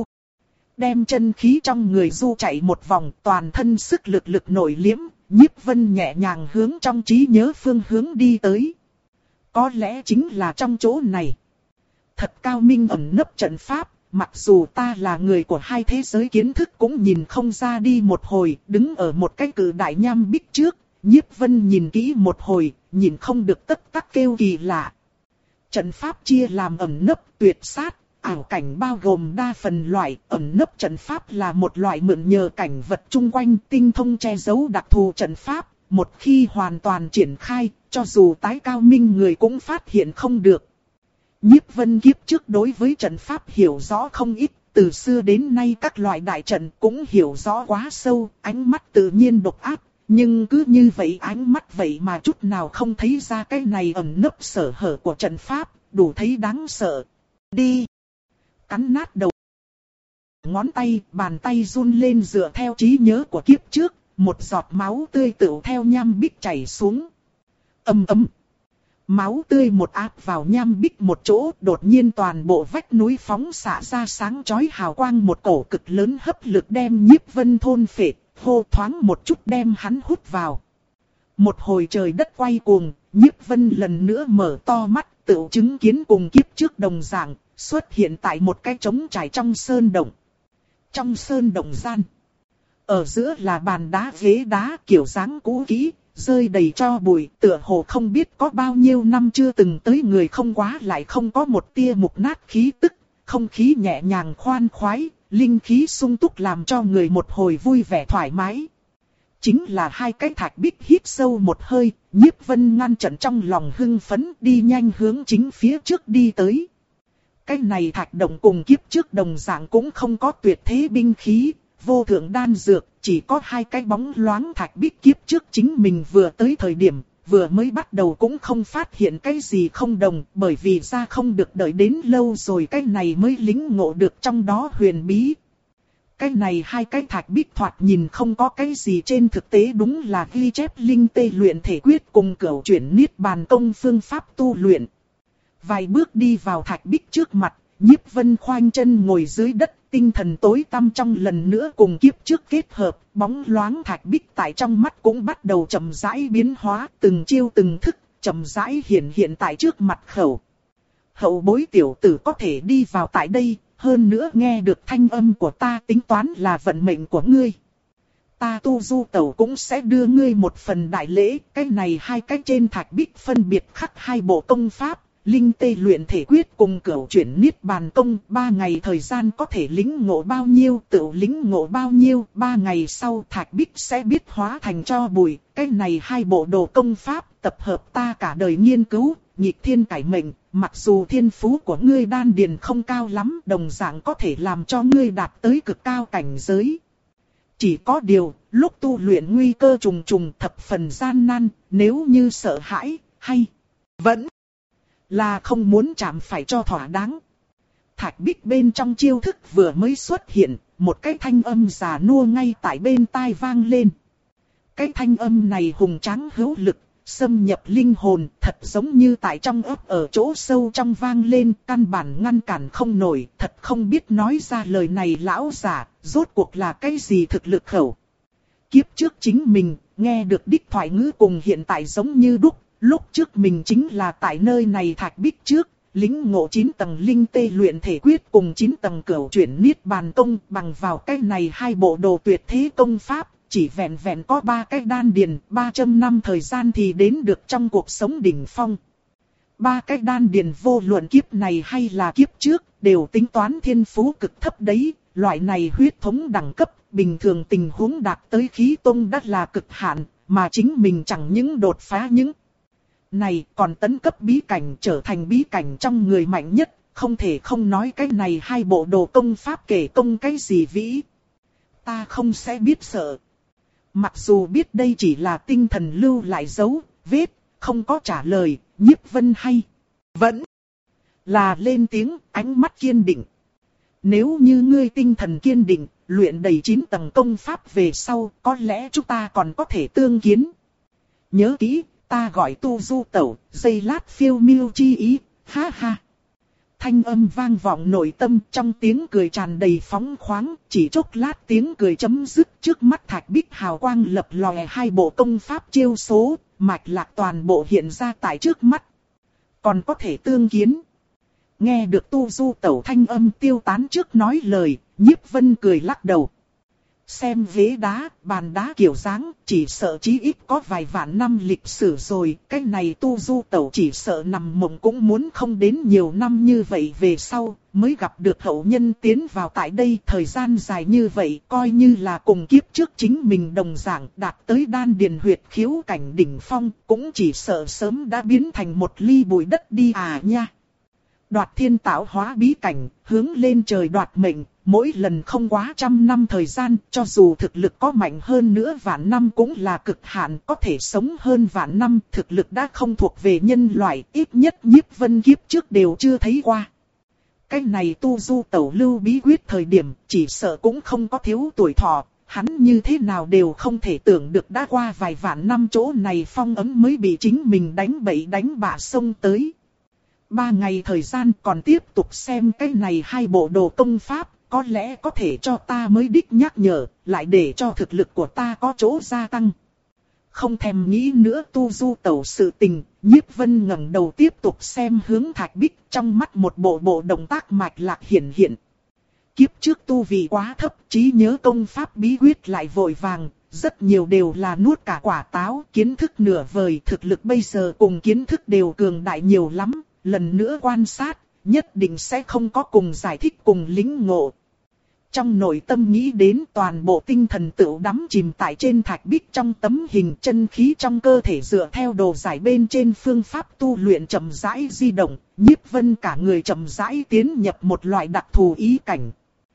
đem chân khí trong người du chạy một vòng, toàn thân sức lực lực nổi liếm, Nhiếp Vân nhẹ nhàng hướng trong trí nhớ phương hướng đi tới. Có lẽ chính là trong chỗ này. Thật cao minh ẩn nấp trận pháp, mặc dù ta là người của hai thế giới kiến thức cũng nhìn không ra đi một hồi, đứng ở một cái cự đại nham bích trước, Nhiếp Vân nhìn kỹ một hồi, nhìn không được tất tắc kêu kỳ lạ. Trận pháp chia làm ẩn nấp, tuyệt sát, ảo cảnh bao gồm đa phần loại, ẩn nấp trận pháp là một loại mượn nhờ cảnh vật chung quanh tinh thông che giấu đặc thù trận pháp, một khi hoàn toàn triển khai, cho dù tái cao minh người cũng phát hiện không được. Nhiếp Vân kiếp trước đối với trận pháp hiểu rõ không ít, từ xưa đến nay các loại đại trận cũng hiểu rõ quá sâu, ánh mắt tự nhiên độc ác, nhưng cứ như vậy ánh mắt vậy mà chút nào không thấy ra cái này ẩn nấp sở hở của trận pháp, đủ thấy đáng sợ. Đi! Cắn nát đầu ngón tay, bàn tay run lên dựa theo trí nhớ của kiếp trước, một giọt máu tươi tựu theo nham bích chảy xuống. Ầm ầm. Máu tươi một áp vào nham bích một chỗ, đột nhiên toàn bộ vách núi phóng xạ ra sáng chói hào quang, một cổ cực lớn hấp lực đem Nhiếp Vân thôn phệ, hô thoáng một chút đem hắn hút vào. Một hồi trời đất quay cuồng, Nhiếp Vân lần nữa mở to mắt, tựu chứng kiến cùng kiếp trước đồng dạng, xuất hiện tại một cái trống trải trong sơn động. Trong sơn động gian, ở giữa là bàn đá ghế đá kiểu dáng cũ kỹ, rơi đầy tro bụi, tựa hồ không biết có bao nhiêu năm chưa từng tới người, không quá lại không có một tia mục nát khí tức, không khí nhẹ nhàng khoan khoái, linh khí sung túc làm cho người một hồi vui vẻ thoải mái. Chính là hai cái thạch bích, hít sâu một hơi, Nhiếp Vân ngăn chặn trong lòng hưng phấn, đi nhanh hướng chính phía trước đi tới. Cái này thạch động cùng kiếp trước đồng dạng cũng không có tuyệt thế binh khí, vô thượng đan dược, chỉ có hai cái bóng loáng thạch bích. Kiếp trước chính mình vừa tới thời điểm, vừa mới bắt đầu cũng không phát hiện cái gì không đồng, bởi vì ra không được đợi đến lâu rồi cái này mới lĩnh ngộ được trong đó huyền bí. Cái này hai cái thạch bích thoạt nhìn không có cái gì, trên thực tế đúng là ghi chép linh tê luyện thể quyết cùng cửu chuyển niết bàn công phương pháp tu luyện. Vài bước đi vào thạch bích trước mặt, Nhiếp Vân khoanh chân ngồi dưới đất, tinh thần tối tăm trong lần nữa cùng kiếp trước kết hợp, bóng loáng thạch bích tại trong mắt cũng bắt đầu chậm rãi biến hóa, từng chiêu từng thức, chậm rãi hiện hiện tại trước mặt khẩu. Hậu bối tiểu tử có thể đi vào tại đây, hơn nữa nghe được thanh âm của ta, tính toán là vận mệnh của ngươi. Ta Tu Du Tẩu cũng sẽ đưa ngươi một phần đại lễ, cái này hai cái trên thạch bích phân biệt khắc hai bộ công pháp. Linh tê luyện thể quyết cùng cửu chuyển niết bàn công, ba ngày thời gian có thể lĩnh ngộ bao nhiêu, tự lĩnh ngộ bao nhiêu, ba ngày sau thạch bích sẽ biết hóa thành tro bụi. Cái này hai bộ đồ công pháp tập hợp ta cả đời nghiên cứu, nghịch thiên cải mệnh, mặc dù thiên phú của ngươi đan điền không cao lắm, đồng dạng có thể làm cho ngươi đạt tới cực cao cảnh giới. Chỉ có điều, lúc tu luyện nguy cơ trùng trùng, thập phần gian nan, nếu như sợ hãi, hay vẫn là không muốn chạm phải cho thỏa đáng. Thạch bích bên trong chiêu thức vừa mới xuất hiện, một cái thanh âm già nua ngay tại bên tai vang lên. Cái thanh âm này hùng tráng hữu lực, xâm nhập linh hồn, thật giống như tại trong ấp ở chỗ sâu trong vang lên, căn bản ngăn cản không nổi, thật không biết nói ra lời này lão giả, rốt cuộc là cái gì thực lực khẩu. Kiếp trước chính mình, nghe được đích thoại ngữ cùng hiện tại giống như đúc. Lúc trước mình chính là tại nơi này thạch bích trước, lĩnh ngộ chín tầng linh tê luyện thể quyết cùng chín tầng cửu chuyển niết bàn công, bằng vào cái này hai bộ đồ tuyệt thế công pháp, chỉ vẹn vẹn có ba cái đan điền, ba trăm năm thời gian thì đến được trong cuộc sống đỉnh phong. Ba cái đan điền vô luận kiếp này hay là kiếp trước, đều tính toán thiên phú cực thấp đấy, loại này huyết thống đẳng cấp, bình thường tình huống đạt tới khí tông đã là cực hạn, mà chính mình chẳng những đột phá những này còn tấn cấp bí cảnh, trở thành bí cảnh trong người mạnh nhất, không thể không nói cái này hai bộ đồ công pháp kể công cái gì vĩ. Ta không sẽ biết sợ. Mặc dù biết đây chỉ là tinh thần lưu lại dấu, vết, không có trả lời, Nhiếp Vân hay vẫn là lên tiếng, ánh mắt kiên định. Nếu như ngươi tinh thần kiên định, luyện đầy chín tầng công pháp về sau, có lẽ chúng ta còn có thể tương kiến. Nhớ kỹ, ta gọi Tu Du Tẩu, giây lát phiêu miêu chi ý, ha ha. Thanh âm vang vọng nội tâm, trong tiếng cười tràn đầy phóng khoáng, chỉ chốc lát tiếng cười chấm dứt, trước mắt thạch bích hào quang lập lòe, hai bộ công pháp chiêu số, mạch lạc toàn bộ hiện ra tại trước mắt. Còn có thể tương kiến. Nghe được Tu Du Tẩu thanh âm tiêu tán trước nói lời, Nhiếp Vân cười lắc đầu. Xem ghế đá, bàn đá kiểu dáng, chỉ sợ chí ít có vài vạn năm lịch sử rồi. Cái này tu du tẩu chỉ sợ nằm mộng cũng muốn không đến nhiều năm như vậy về sau, mới gặp được hậu nhân tiến vào tại đây. Thời gian dài như vậy, coi như là cùng kiếp trước chính mình đồng dạng đạt tới đan điền huyệt khiếu cảnh đỉnh phong, cũng chỉ sợ sớm đã biến thành một ly bụi đất đi à nha. Đoạt thiên tạo hóa bí cảnh, hướng lên trời đoạt mệnh, mỗi lần không quá trăm năm thời gian, cho dù thực lực có mạnh hơn nữa vạn năm cũng là cực hạn, có thể sống hơn vạn năm, thực lực đã không thuộc về nhân loại, ít nhất Nhiếp Vân kiếp trước đều chưa thấy qua. Cái này tu du tẩu lưu bí quyết thời điểm, chỉ sợ cũng không có thiếu tuổi thọ, hắn như thế nào đều không thể tưởng được đã qua vài vạn năm chỗ này phong ấm mới bị chính mình đánh bậy đánh bạ xông tới. Ba ngày thời gian còn tiếp tục xem cái này hai bộ đồ công pháp, có lẽ có thể cho ta mới đích nhắc nhở, lại để cho thực lực của ta có chỗ gia tăng. Không thèm nghĩ nữa tu du tẩu sự tình, Nhiếp Vân ngẩng đầu tiếp tục xem hướng Thạch Bích, trong mắt một bộ bộ động tác mạch lạc hiển hiện. Kiếp trước tu vị quá thấp, trí nhớ công pháp bí quyết lại vội vàng, rất nhiều đều là nuốt cả quả táo, kiến thức nửa vời, thực lực bây giờ cùng kiến thức đều cường đại nhiều lắm. Lần nữa quan sát, nhất định sẽ không có cùng giải thích cùng lĩnh ngộ. Trong nội tâm nghĩ đến toàn bộ tinh thần tựu đắm chìm tại trên Thạch Bích trong tấm hình, chân khí trong cơ thể dựa theo đồ giải bên trên phương pháp tu luyện chậm rãi di động, Nhiếp Vân cả người chậm rãi tiến nhập một loại đặc thù ý cảnh.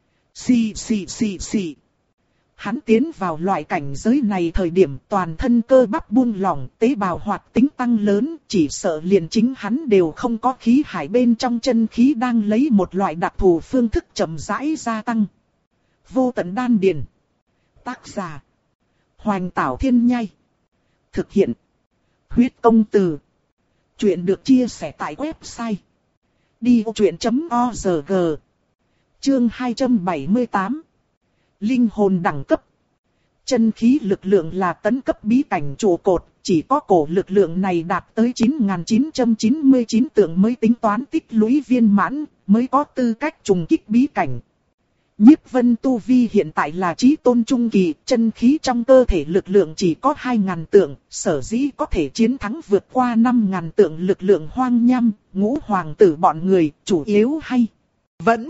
Xì xì xì xì. Hắn tiến vào loại cảnh giới này thời điểm toàn thân cơ bắp buông lỏng, tế bào hoạt tính tăng lớn, chỉ sợ liền chính hắn đều không có khí hải bên trong chân khí đang lấy một loại đặc thù phương thức chậm rãi gia tăng. Vô tận đan điền. Tác giả: Hoành Tảo Thiên Nhai. Thực hiện: Huyết Công Từ. Chuyện được chia sẻ tại website đi ô chuyện chấm o rờ gi. Chương hai trăm bảy mươi tám. Linh hồn đẳng cấp. Chân khí lực lượng là tấn cấp bí cảnh trụ cột, chỉ có cổ lực lượng này đạt tới chín nghìn chín trăm chín mươi chín tượng mới tính toán tích lũy viên mãn, mới có tư cách trùng kích bí cảnh. Nhiếp Vân tu vi hiện tại là chí tôn trung kỳ, chân khí trong cơ thể lực lượng chỉ có hai nghìn tượng, sở dĩ có thể chiến thắng vượt qua năm nghìn tượng lực lượng hoang nham, ngũ hoàng tử bọn người, chủ yếu hay vẫn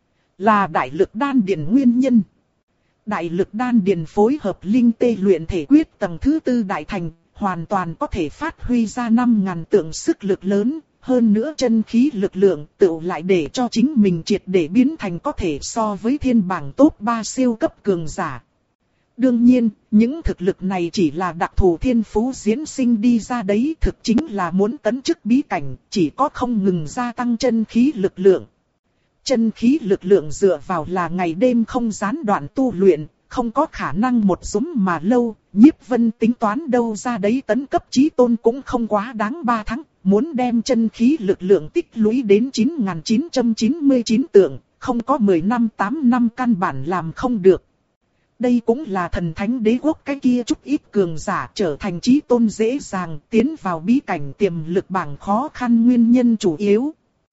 là đại lực đan điền nguyên nhân. Đại lực đan điền phối hợp linh tê luyện thể quyết tầng thứ tư đại thành, hoàn toàn có thể phát huy ra năm nghìn tượng sức lực lớn, hơn nữa chân khí lực lượng tựu lại để cho chính mình triệt để biến thành có thể so với thiên bảng top ba siêu cấp cường giả. Đương nhiên, những thực lực này chỉ là đặc thù thiên phú diễn sinh đi ra đấy, thực chính là muốn tấn chức bí cảnh, chỉ có không ngừng gia tăng chân khí lực lượng. Chân khí lực lượng dựa vào là ngày đêm không gián đoạn tu luyện, không có khả năng một dúm mà lâu. Nhiếp Vân tính toán đâu ra đấy tấn cấp chí tôn cũng không quá đáng ba tháng, muốn đem chân khí lực lượng tích lũy đến chín nghìn chín trăm chín mươi chín tượng, không có mười năm tám năm căn bản làm không được. Đây cũng là thần thánh đế quốc cái kia chút ít cường giả trở thành chí tôn dễ dàng tiến vào bí cảnh tiềm lực bảng khó khăn nguyên nhân chủ yếu.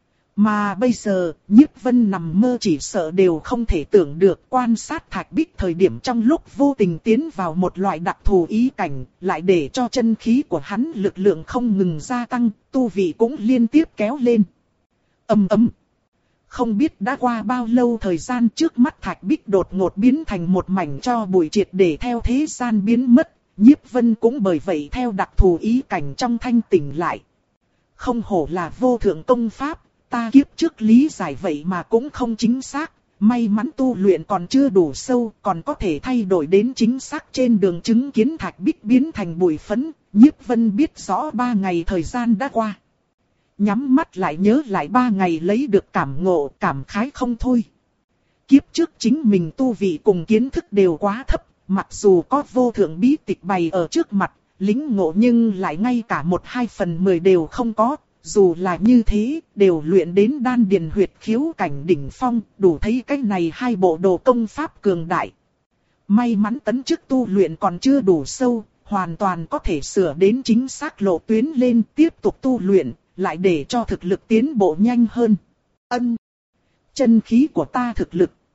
Mà bây giờ, Nhiếp Vân nằm mơ chỉ sợ đều không thể tưởng được, quan sát Thạch Bích thời điểm trong lúc vô tình tiến vào một loại đặc thù ý cảnh, lại để cho chân khí của hắn lực lượng không ngừng gia tăng, tu vị cũng liên tiếp kéo lên. Ầm ầm. Không biết đã qua bao lâu thời gian, trước mắt Thạch Bích đột ngột biến thành một mảnh tro bụi triệt để theo thế gian biến mất, Nhiếp Vân cũng bởi vậy theo đặc thù ý cảnh trong thanh tỉnh lại. Không hổ là vô thượng công pháp. Ta kiếp trước lý giải vậy mà cũng không chính xác, may mắn tu luyện còn chưa đủ sâu, còn có thể thay đổi đến chính xác trên đường chứng kiến Thạch Bích biến thành bụi phấn. Nhiếp Vân biết rõ ba ngày thời gian đã qua. Nhắm mắt lại nhớ lại ba ngày lấy được cảm ngộ, cảm khái không thôi. Kiếp trước chính mình tu vị cùng kiến thức đều quá thấp, mặc dù có vô thượng bí tịch bày ở trước mặt, lính ngộ nhưng lại ngay cả một hai phần mười đều không có. Dù là như thế, đều luyện đến đan điền huyệt khiếu cảnh đỉnh phong, đủ thấy cái này hai bộ đồ công pháp cường đại. May mắn tấn chức tu luyện còn chưa đủ sâu, hoàn toàn có thể sửa đến chính xác lộ tuyến lên tiếp tục tu luyện, lại để cho thực lực tiến bộ nhanh hơn. Ân! Chân khí của ta thực lực.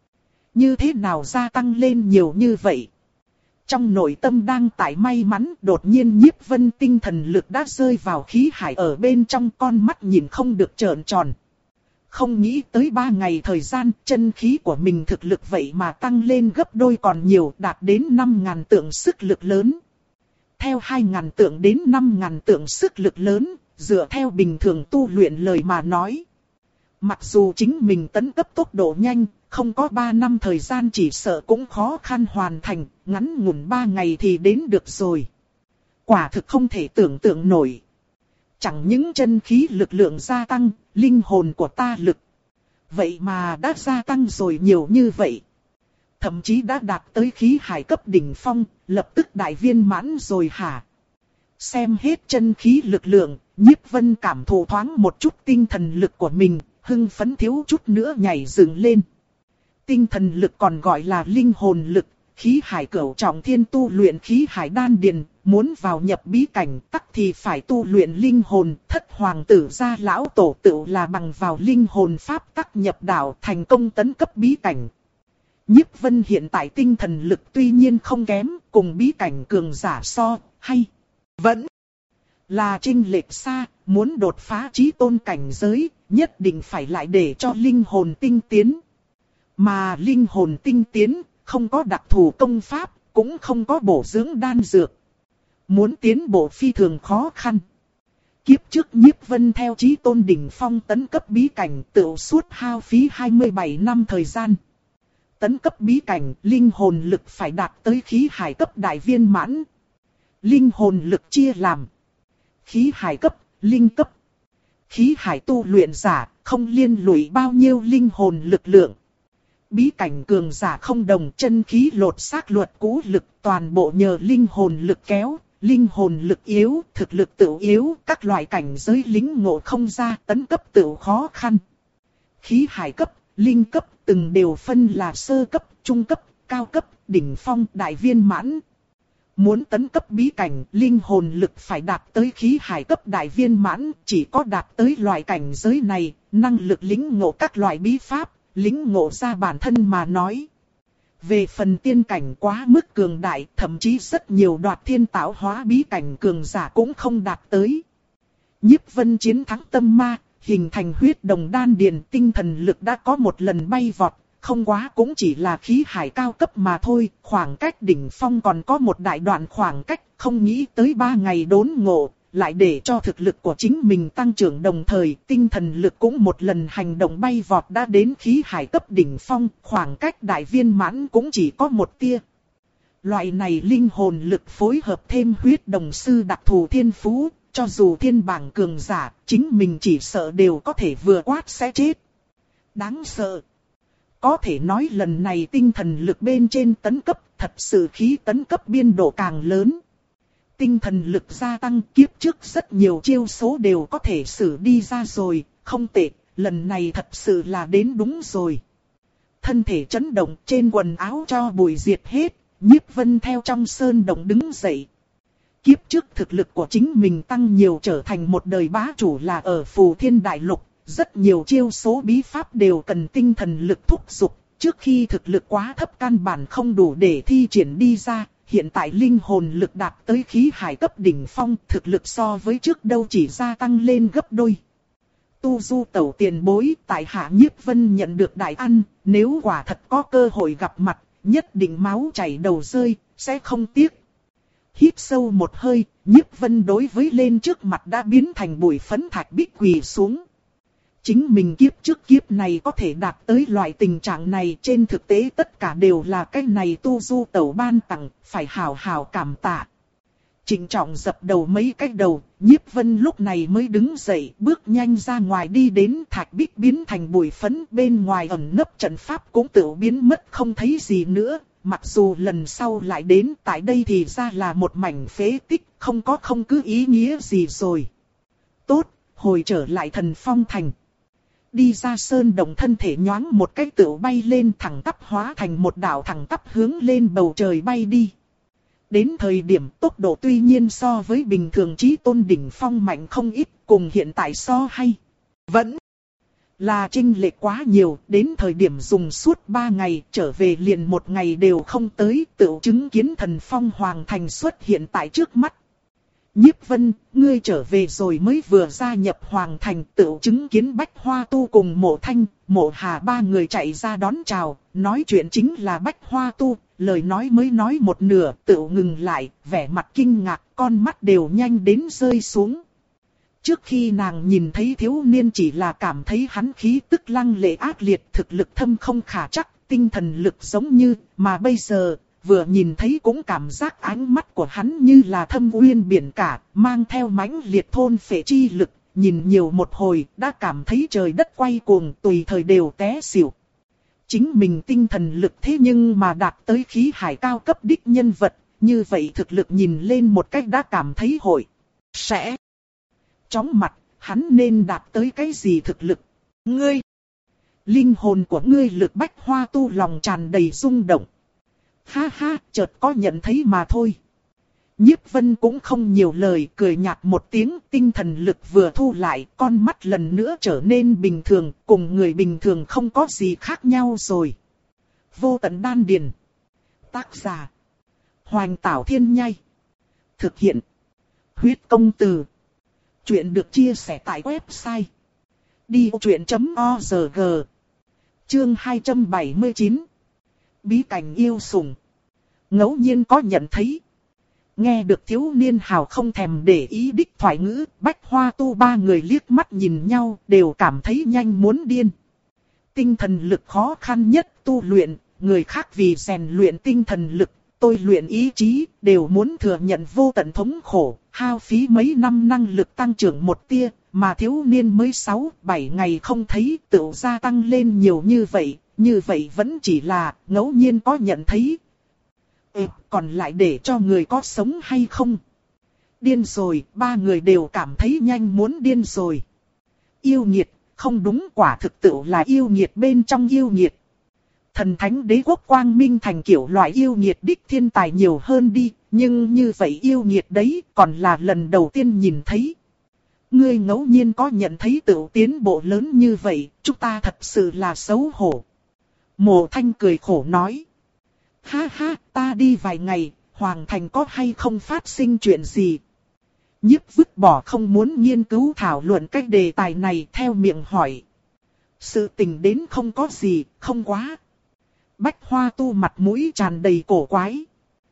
Như thế nào gia tăng lên nhiều như vậy? Trong nội tâm đang tại may mắn, đột nhiên Nhiếp Vân tinh thần lực đã rơi vào khí hải ở bên trong, con mắt nhìn không được trợn tròn. Không nghĩ tới ba ngày thời gian, chân khí của mình thực lực vậy mà tăng lên gấp đôi còn nhiều, đạt đến năm ngàn tượng sức lực lớn. Theo hai ngàn tượng đến năm ngàn tượng sức lực lớn, dựa theo bình thường tu luyện lời mà nói. Mặc dù chính mình tấn cấp tốc độ nhanh, không có ba năm thời gian chỉ sợ cũng khó khăn hoàn thành, ngắn ngủn ba ngày thì đến được rồi. Quả thực không thể tưởng tượng nổi. Chẳng những chân khí lực lượng gia tăng, linh hồn của ta lực. Vậy mà đã gia tăng rồi nhiều như vậy. Thậm chí đã đạt tới khí hải cấp đỉnh phong, lập tức đại viên mãn rồi hả? Xem hết chân khí lực lượng, Nhiếp Vân cảm thụ thoáng một chút tinh thần lực của mình, hưng phấn thiếu chút nữa nhảy dựng lên. Tinh thần lực còn gọi là linh hồn lực, khí hải cửu trọng thiên tu luyện khí hải đan điền, muốn vào nhập bí cảnh tắc thì phải tu luyện linh hồn. Thất hoàng tử gia lão tổ tự là bằng vào linh hồn pháp tắc nhập đạo thành công tấn cấp bí cảnh. Nhiếp Vân hiện tại tinh thần lực tuy nhiên không kém, cùng bí cảnh cường giả so, hay vẫn là chênh lệch xa, muốn đột phá chí tôn cảnh giới, nhất định phải lại để cho linh hồn tinh tiến. Mà linh hồn tinh tiến, không có đặc thù công pháp, cũng không có bổ dưỡng đan dược. Muốn tiến bộ phi thường khó khăn. Kiếp trước Nhiếp Vân theo chí tôn đỉnh phong tấn cấp bí cảnh tự suốt hao phí hai mươi bảy năm thời gian. Tấn cấp bí cảnh, linh hồn lực phải đạt tới khí hải cấp đại viên mãn. Linh hồn lực chia làm khí hải cấp, linh cấp. Khí hải tu luyện giả, không liên lụy bao nhiêu linh hồn lực lượng. Bí cảnh cường giả không đồng, chân khí lột xác luật cũ lực, toàn bộ nhờ linh hồn lực kéo. Linh hồn lực yếu, thực lực tự yếu, các loại cảnh giới lính ngộ không ra, tấn cấp tự khó khăn. Khí hải cấp, linh cấp từng đều phân là sơ cấp, trung cấp, cao cấp, đỉnh phong, đại viên mãn. Muốn tấn cấp bí cảnh, linh hồn lực phải đạt tới khí hải cấp đại viên mãn, chỉ có đạt tới loại cảnh giới này, năng lực lĩnh ngộ các loại bí pháp, lĩnh ngộ ra bản thân mà nói. Về phần tiên cảnh quá mức cường đại, thậm chí rất nhiều đoạt thiên tạo hóa bí cảnh cường giả cũng không đạt tới. Nhiếp Vân chiến thắng tâm ma, hình thành huyết đồng đan điền, tinh thần lực đã có một lần bay vọt, không quá cũng chỉ là khí hải cao cấp mà thôi, khoảng cách đỉnh phong còn có một đại đoạn khoảng cách, không nghĩ tới ba ngày đốn ngộ, lại để cho thực lực của chính mình tăng trưởng đồng thời, tinh thần lực cũng một lần hành động bay vọt đã đến khí hải cấp đỉnh phong, khoảng cách đại viên mãn cũng chỉ có một tia. Loại này linh hồn lực phối hợp thêm huyết đồng sư đặc thù thiên phú, cho dù thiên bảng cường giả, chính mình chỉ sợ đều có thể vừa quát sẽ chết. Đáng sợ. Có thể nói lần này tinh thần lực bên trên tấn cấp, thật sự khí tấn cấp biên độ càng lớn. Tinh thần lực gia tăng, kiếp trước rất nhiều chiêu số đều có thể sử đi ra rồi, không tệ, lần này thật sự là đến đúng rồi. Thân thể chấn động, trên quần áo cho bụi diệt hết, Nhiếp Vân theo trong sơn động đứng dậy. Kiếp trước thực lực của chính mình tăng nhiều, trở thành một đời bá chủ là ở Phù Thiên Đại Lục, rất nhiều chiêu số bí pháp đều cần tinh thần lực thúc giục, trước khi thực lực quá thấp căn bản không đủ để thi triển đi ra. Hiện tại linh hồn lực đạt tới khí hải cấp đỉnh phong, thực lực so với trước đâu chỉ gia tăng lên gấp đôi. Tu Du tẩu tiền bối, tại hạ Nhiếp Vân nhận được đại ăn, nếu quả thật có cơ hội gặp mặt, nhất định máu chảy đầu rơi, sẽ không tiếc. Hít sâu một hơi, Nhiếp Vân đối với lên trước mặt đã biến thành bụi phấn thạch bích quỳ xuống. Chính mình kiếp trước kiếp này có thể đạt tới loại tình trạng này, trên thực tế tất cả đều là cái này Tu Du tẩu ban tặng, phải hào hào cảm tạ. Trịnh trọng dập đầu mấy cái đầu, Nhiếp Vân lúc này mới đứng dậy, bước nhanh ra ngoài đi đến thạch bích biến thành bụi phấn, bên ngoài ẩn nấp trận pháp cũng tự biến mất không thấy gì nữa. Mặc dù lần sau lại đến tại đây thì ra là một mảnh phế tích, không có không cứ ý nghĩa gì rồi. Tốt, hồi trở lại Thần Phong Thành. Đi ra sơn động, thân thể nhoáng một cái tựu bay lên, thẳng tắp hóa thành một đạo thẳng tắp hướng lên bầu trời bay đi. Đến thời điểm tốc độ tuy nhiên so với bình thường chí tôn đỉnh phong mạnh không ít, cùng hiện tại so hay vẫn Là chênh lệch quá nhiều, đến thời điểm dùng suốt ba ngày, trở về liền một ngày đều không tới, tựu chứng kiến thần phong hoàng thành xuất hiện tại trước mắt. Nhiếp Vân, ngươi trở về rồi mới vừa gia nhập hoàng thành, tựu chứng kiến Bách Hoa Tu cùng Mộ Thanh, Mộ Hà ba người chạy ra đón chào, nói chuyện chính là Bách Hoa Tu, lời nói mới nói một nửa, tựu ngừng lại, vẻ mặt kinh ngạc, con mắt đều nhanh đến rơi xuống. Trước khi nàng nhìn thấy thiếu niên chỉ là cảm thấy hắn khí tức lăng lệ ác liệt, thực lực thâm không khả chắc, tinh thần lực giống như, mà bây giờ, vừa nhìn thấy cũng cảm giác ánh mắt của hắn như là thâm uyên biển cả, mang theo mãnh liệt thôn phệ chi lực, nhìn nhiều một hồi, đã cảm thấy trời đất quay cuồng, tùy thời đều té xỉu. Chính mình tinh thần lực thế nhưng mà đạt tới khí hải cao cấp đích nhân vật, như vậy thực lực nhìn lên một cách đã cảm thấy hội sẽ chóng mặt, hắn nên đạt tới cái gì thực lực? Ngươi! Linh hồn của ngươi lực Bách Hoa Tu lòng tràn đầy rung động. Ha ha, chợt có nhận thấy mà thôi. Nhiếp Vân cũng không nhiều lời, cười nhạt một tiếng, tinh thần lực vừa thu lại, con mắt lần nữa trở nên bình thường, cùng người bình thường không có gì khác nhau rồi. Vô tận đan điền. Tác giả: Hoành Tảo Thiên Nhai. Thực hiện: Huyết Công Từ. Chuyện được chia sẻ tại website đi ô chuyện chấm org. Chương hai trăm bảy mươi chín. Bí cảnh yêu sủng. Ngẫu nhiên có nhận thấy. Nghe được thiếu niên hào không thèm để ý đích thoại ngữ, Bách Hoa Tu ba người liếc mắt nhìn nhau, đều cảm thấy nhanh muốn điên. Tinh thần lực khó khăn nhất tu luyện, người khác vì rèn luyện tinh thần lực, tôi luyện ý chí, đều muốn thừa nhận vô tận thống khổ, hao phí mấy năm năng lực tăng trưởng một tia, mà thiếu niên mới sáu, bảy ngày không thấy, tự gia tăng lên nhiều như vậy, như vậy vẫn chỉ là ngẫu nhiên có nhận thấy. Ê, còn lại để cho người có sống hay không? Điên rồi, ba người đều cảm thấy nhanh muốn điên rồi. Yêu nghiệt, không đúng, quả thực tự là yêu nghiệt bên trong yêu nghiệt. Thần thánh đế quốc quang minh thành kiểu loại yêu nghiệt đích thiên tài nhiều hơn đi, nhưng như vậy yêu nghiệt đấy còn là lần đầu tiên nhìn thấy. Ngươi ngẫu nhiên có nhận thấy tự tiến bộ lớn như vậy, chúng ta thật sự là xấu hổ. Mộ Thanh cười khổ nói. Ha ha, ta đi vài ngày, Hoàng Thành có hay không phát sinh chuyện gì? Nhiếp vứt bỏ không muốn nghiên cứu thảo luận cách đề tài này, theo miệng hỏi. Sự tình đến không có gì, không quá. Bách Hoa Tu mặt mũi tràn đầy cổ quái.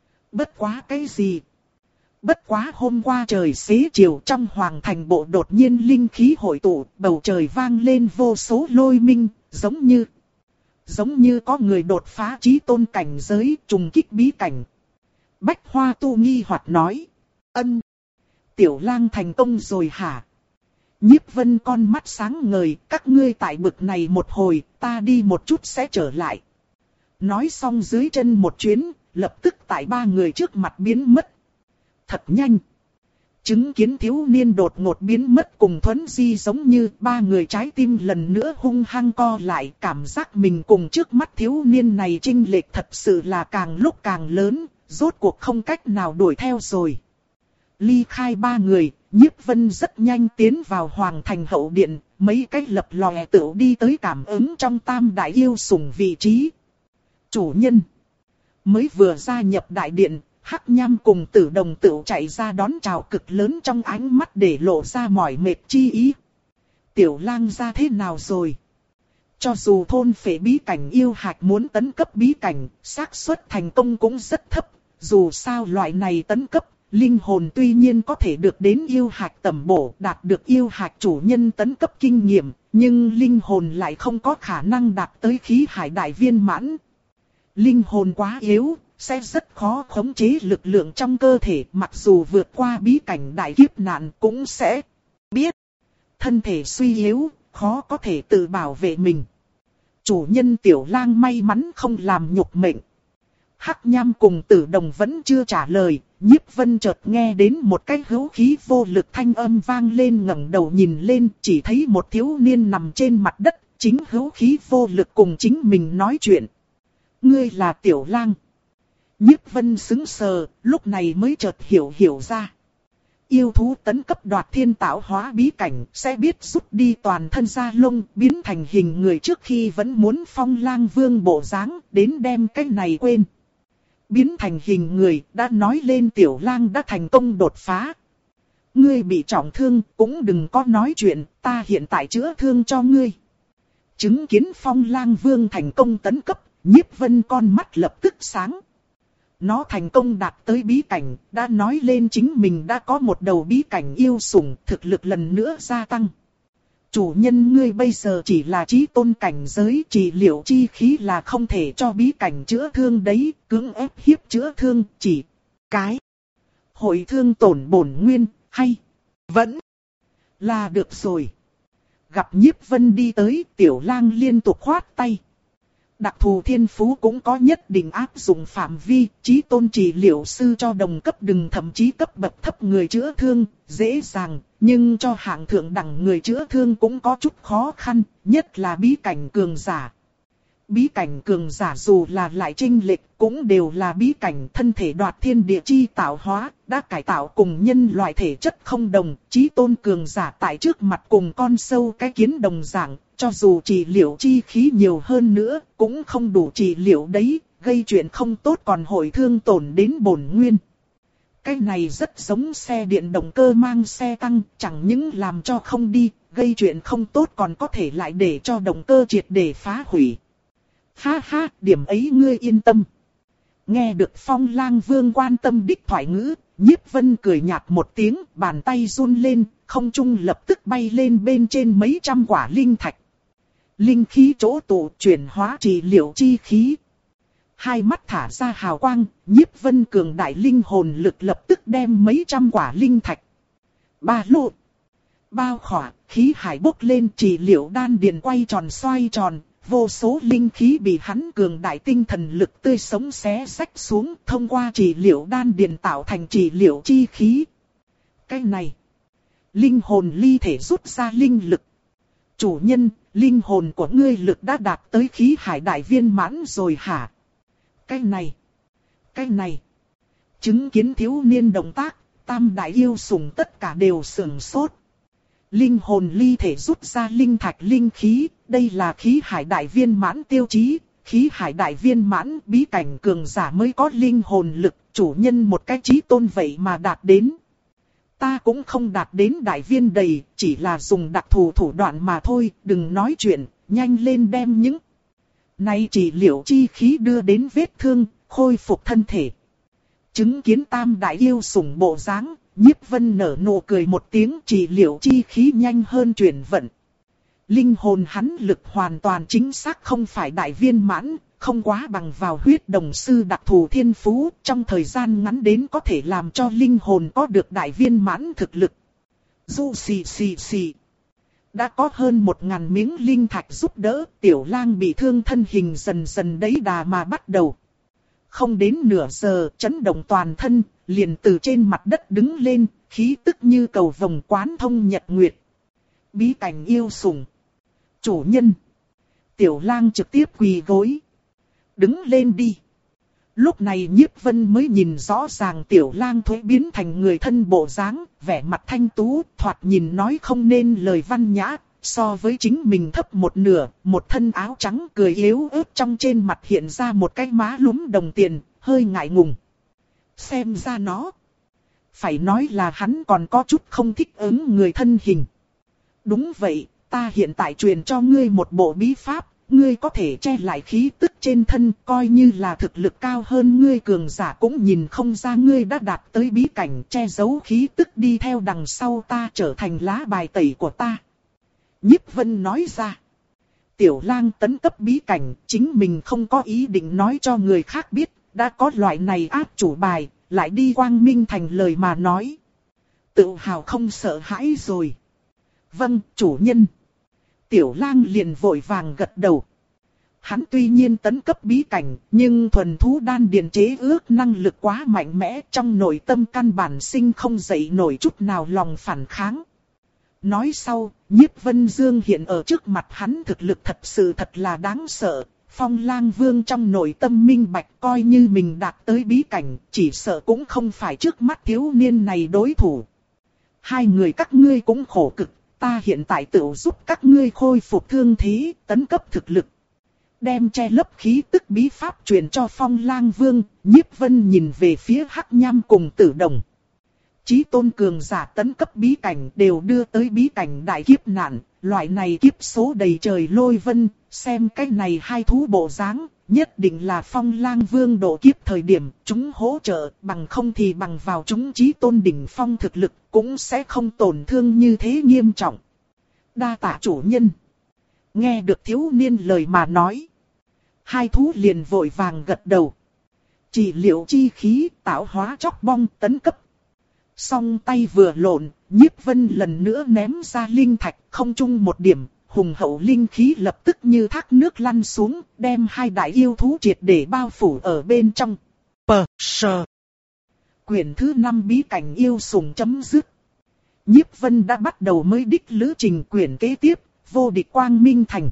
Bất quá cái gì? Bất quá hôm qua trời xế chiều trong Hoàng Thành bộ đột nhiên linh khí hội tụ, bầu trời vang lên vô số lôi minh, giống như... Giống như có người đột phá chí tôn cảnh giới, trùng kích bí cảnh. Bách Hoa Tu nghi hoặc nói. Ân. Tiểu lang thành công rồi hả? Nhiếp Vân con mắt sáng ngời, các ngươi tại bực này một hồi, ta đi một chút sẽ trở lại. Nói xong dưới chân một chuyến, lập tức tại ba người trước mặt biến mất. Thật nhanh. Chứng kiến thiếu niên đột ngột biến mất cùng Thuấn Di giống như ba người trái tim lần nữa hung hăng co lại, cảm giác mình cùng trước mắt thiếu niên này chênh lệch thật sự là càng lúc càng lớn, rốt cuộc không cách nào đuổi theo rồi. Ly khai ba người, Nhiếp Vân rất nhanh tiến vào Hoàng Thành hậu điện, mấy cách lập lòe tựu đi tới cảm ứng trong tam đại yêu sủng vị trí. Chủ nhân mới vừa gia nhập đại điện, Hắc Nham cùng Tử Đồng tựu chạy ra đón chào, cực lớn trong ánh mắt để lộ ra mỏi mệt chi ý. Tiểu lang ra thế nào rồi? Cho dù thôn phệ bí cảnh yêu hạch muốn tấn cấp bí cảnh, xác suất thành công cũng rất thấp. Dù sao loại này tấn cấp, linh hồn tuy nhiên có thể được đến yêu hạch tẩm bổ, đạt được yêu hạch chủ nhân tấn cấp kinh nghiệm, nhưng linh hồn lại không có khả năng đạt tới khí hải đại viên mãn. Linh hồn quá yếu, sẽ rất khó khống chế lực lượng trong cơ thể, mặc dù vượt qua bí cảnh đại kiếp nạn cũng sẽ biết. Thân thể suy yếu, khó có thể tự bảo vệ mình. Chủ nhân Tiểu Lang may mắn không làm nhục mệnh. Hắc Nham cùng Tử Đồng vẫn chưa trả lời, Nhiếp Vân chợt nghe đến một cái hữu khí vô lực thanh âm vang lên, ngẩng đầu nhìn lên, chỉ thấy một thiếu niên nằm trên mặt đất, chính hữu khí vô lực cùng chính mình nói chuyện. Ngươi là Tiểu Lang. Nhiếp Vân sững sờ, lúc này mới chợt hiểu hiểu ra. Yêu thú tấn cấp đoạt thiên tạo hóa bí cảnh sẽ biết rút đi toàn thân da lông, biến thành hình người trước khi vẫn muốn Phong Lang Vương bộ dáng, đến đem cái này quên. Biến thành hình người đã nói lên Tiểu Lang đã thành công đột phá. Ngươi bị trọng thương cũng đừng có nói chuyện, ta hiện tại chữa thương cho ngươi. Chứng kiến Phong Lang Vương thành công tấn cấp, Nhiếp Vân con mắt lập tức sáng. Nó thành công đạt tới bí cảnh, đã nói lên chính mình đã có một đầu bí cảnh yêu sủng, thực lực lần nữa gia tăng. Chủ nhân ngươi bây giờ chỉ là chí tôn cảnh giới, trị liệu chi khí là không thể cho bí cảnh chữa thương đấy, cưỡng ép hiếp chữa thương, chỉ cái hội thương tổn bổn nguyên, hay vẫn là được rồi. Gặp Nhiếp Vân đi tới, Tiểu Lang liên tục khoát tay. Đặc thù thiên phú cũng có nhất định áp dụng phạm vi, chí tôn trị liệu sư cho đồng cấp đừng thậm chí cấp bậc thấp người chữa thương, dễ dàng, nhưng cho hạng thượng đẳng người chữa thương cũng có chút khó khăn, nhất là bí cảnh cường giả. Bí cảnh cường giả dù là lại chênh lệch cũng đều là bí cảnh thân thể đoạt thiên địa chi tạo hóa, đã cải tạo cùng nhân loại thể chất không đồng, chí tôn cường giả tại trước mặt cùng con sâu cái kiến đồng dạng, cho dù trị liệu chi khí nhiều hơn nữa, cũng không đủ trị liệu đấy, gây chuyện không tốt còn hội thương tổn đến bổn nguyên. Cái này rất giống xe điện động cơ mang xe tăng, chẳng những làm cho không đi, gây chuyện không tốt còn có thể lại để cho động cơ triệt để phá hủy. Ha ha, điểm ấy ngươi yên tâm. Nghe được Phong Lang Vương quan tâm đích thoại ngữ, Nhiếp Vân cười nhạt một tiếng, bàn tay run lên, không trung lập tức bay lên bên trên mấy trăm quả linh thạch. Linh khí chỗ tụ chuyển hóa trị liệu chi khí. Hai mắt thả ra hào quang, Nhiếp Vân cường đại linh hồn lực lập tức đem mấy trăm quả linh thạch. Ba lô, bao khỏa, khí hải bốc lên, trị liệu đan điền quay tròn xoay tròn. Vô số linh khí bị hắn cường đại tinh thần lực tươi sống xé xách xuống, thông qua trị liệu đan điền tạo thành trị liệu chi khí. Cái này, linh hồn ly thể rút ra linh lực. Chủ nhân, linh hồn của ngươi lực đã đạt tới khí hải đại viên mãn rồi hả? Cái này, cái này, chứng kiến thiếu niên động tác, tam đại yêu sủng tất cả đều sửng sốt. Linh hồn ly thể rút ra linh thạch linh khí, đây là khí hải đại viên mãn tiêu chí, khí hải đại viên mãn bí cảnh cường giả mới có linh hồn lực, chủ nhân một cái chí tôn vậy mà đạt đến. Ta cũng không đạt đến đại viên đầy, chỉ là dùng đặc thù thủ đoạn mà thôi, đừng nói chuyện, nhanh lên đem những này trị liệu chi khí đưa đến vết thương, khôi phục thân thể. Chứng kiến tam đại yêu sủng bộ dáng, Nhiếp Vân nở nụ cười một tiếng, trị liệu chi khí nhanh hơn chuyển vận. Linh hồn hắn lực hoàn toàn chính xác không phải đại viên mãn, không quá bằng vào huyết đồng sư đặc thù thiên phú, trong thời gian ngắn đến có thể làm cho linh hồn có được đại viên mãn thực lực. Du xì xì xì. Đã có hơn một ngàn miếng linh thạch giúp đỡ, Tiểu Lang bị thương thân hình dần dần đấy đà mà bắt đầu. Không đến nửa giờ, chấn động toàn thân, liền từ trên mặt đất đứng lên, khí tức như cầu vồng quán thông nhật nguyệt. Bí cảnh yêu sủng. Chủ nhân. Tiểu Lang trực tiếp quỳ gối. Đứng lên đi. Lúc này Nhiếp Vân mới nhìn rõ ràng Tiểu Lang thuế biến thành người thân bộ dáng, vẻ mặt thanh tú, thoạt nhìn nói không nên lời văn nhã, so với chính mình thấp một nửa, một thân áo trắng cười yếu ớt trong trên mặt hiện ra một cái má lúm đồng tiền, hơi ngại ngùng. Xem ra nó, phải nói là hắn còn có chút không thích ứng người thân hình. Đúng vậy, ta hiện tại truyền cho ngươi một bộ bí pháp, ngươi có thể che lại khí tức trên thân, coi như là thực lực cao hơn ngươi cường giả cũng nhìn không ra ngươi đã đạt tới bí cảnh, che giấu khí tức đi theo đằng sau ta trở thành lá bài tẩy của ta. Nhiếp Vân nói ra. Tiểu Lang tấn cấp bí cảnh, chính mình không có ý định nói cho người khác biết, đã có loại này áp chủ bài, lại đi Quang Minh Thành lời mà nói. Tự hào không sợ hãi rồi. Vâng, chủ nhân. Tiểu Lang liền vội vàng gật đầu. Hắn tuy nhiên tấn cấp bí cảnh, nhưng thuần thú đan điền chế ước năng lực quá mạnh mẽ, trong nội tâm căn bản sinh không dậy nổi chút nào lòng phản kháng. Nói sau, Nhiếp Vân Dương hiện ở trước mặt hắn thực lực thật sự thật là đáng sợ. Phong Lang Vương trong nội tâm minh bạch, coi như mình đạt tới bí cảnh, chỉ sợ cũng không phải trước mắt thiếu niên này đối thủ. Hai người các ngươi cũng khổ cực, ta hiện tại tự giúp các ngươi khôi phục thương thế, tấn cấp thực lực. Đem che lấp khí tức bí pháp truyền cho Phong Lang Vương, Nhiếp Vân nhìn về phía Hắc Nham cùng Tử Đồng. Chí tôn cường giả tấn cấp bí cảnh đều đưa tới bí cảnh đại kiếp nạn, loại này kiếp số đầy trời lôi vân, xem cái này hai thú bộ dáng, nhất định là Phong Lang Vương độ kiếp thời điểm chúng hỗ trợ, bằng không thì bằng vào chúng chí tôn đỉnh phong thực lực cũng sẽ không tổn thương như thế nghiêm trọng. Đa tạ chủ nhân. Nghe được thiếu niên lời mà nói, hai thú liền vội vàng gật đầu. Trị liệu chi khí tạo hóa chóc bong tấn cấp. Song tay vừa lộn, Nhiếp Vân lần nữa ném ra linh thạch, không chung một điểm, hùng hậu linh khí lập tức như thác nước lăn xuống, đem hai đại yêu thú triệt để bao phủ ở bên trong. Pờ sờ. Quyển thứ năm bí cảnh yêu sủng chấm dứt. Nhiếp Vân đã bắt đầu mới đích lữ trình quyển kế tiếp, vô địch quang minh thành.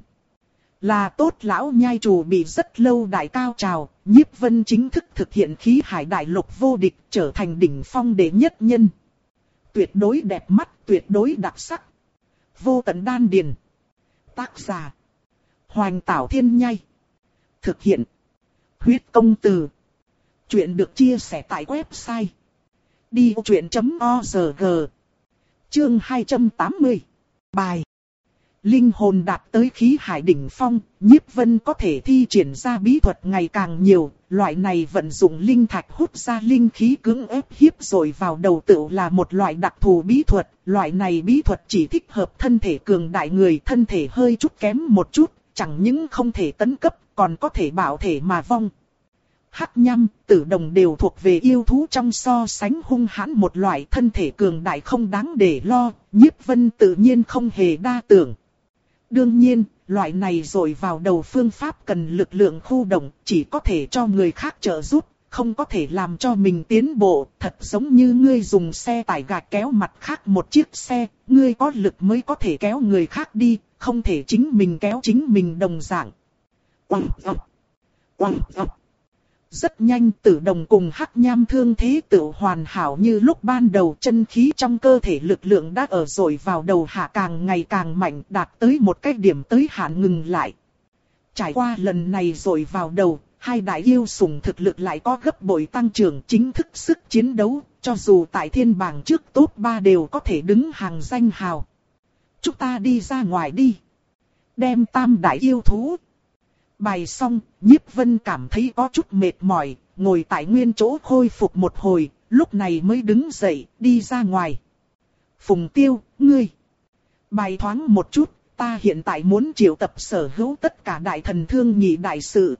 Là tốt lão nhai chủ bị rất lâu đại cao trào, Nhiếp Vân chính thức thực hiện khí hải đại lục vô địch, trở thành đỉnh phong đệ nhất nhân. Tuyệt đối đẹp mắt, tuyệt đối đặc sắc. Vô tận đan điền. Tác giả: Hoành Tảo Thiên Nhai. Thực hiện: Huyết Công Từ. Chuyện được chia sẻ tại website đi vô chuyện chấm org. Chương hai trăm tám mươi. Bài. Linh hồn đạt tới khí hải đỉnh phong, Nhiếp Vân có thể thi triển ra bí thuật ngày càng nhiều, loại này vận dụng linh thạch hút ra linh khí cưỡng ép hiếp rồi vào đầu tựu là một loại đặc thù bí thuật, loại này bí thuật chỉ thích hợp thân thể cường đại người, thân thể hơi chút kém một chút, chẳng những không thể tấn cấp, còn có thể bảo thể mà vong. Hắc Nham, Tử Đồng đều thuộc về yêu thú trong so sánh hung hãn một loại, thân thể cường đại không đáng để lo, Nhiếp Vân tự nhiên không hề đa tưởng. Đương nhiên, loại này rồi vào đầu phương pháp cần lực lượng khu động, chỉ có thể cho người khác trợ giúp, không có thể làm cho mình tiến bộ, thật giống như ngươi dùng xe tải gạch kéo mặt khác một chiếc xe, ngươi có lực mới có thể kéo người khác đi, không thể chính mình kéo chính mình đồng dạng. Oanh ập, oanh ập. Rất nhanh Tử Đồng cùng Hắc Nham thương thế tự hoàn hảo như lúc ban đầu, chân khí trong cơ thể lực lượng đã ở rồi vào đầu hạ càng ngày càng mạnh, đạt tới một cái điểm tới hạn ngừng lại. Trải qua lần này rồi vào đầu, hai đại yêu sủng thực lực lại có gấp bội tăng trưởng, chính thức sức chiến đấu, cho dù tại thiên bảng trước top ba đều có thể đứng hàng danh hào. Chúng ta đi ra ngoài đi. Đem tam đại yêu thú bài xong, Nhiếp Vân cảm thấy có chút mệt mỏi, ngồi tại nguyên chỗ khôi phục một hồi, lúc này mới đứng dậy, đi ra ngoài. Phùng Tiêu, ngươi bài thoáng một chút, ta hiện tại muốn triệu tập sở hữu tất cả đại thần thương nhị đại sự.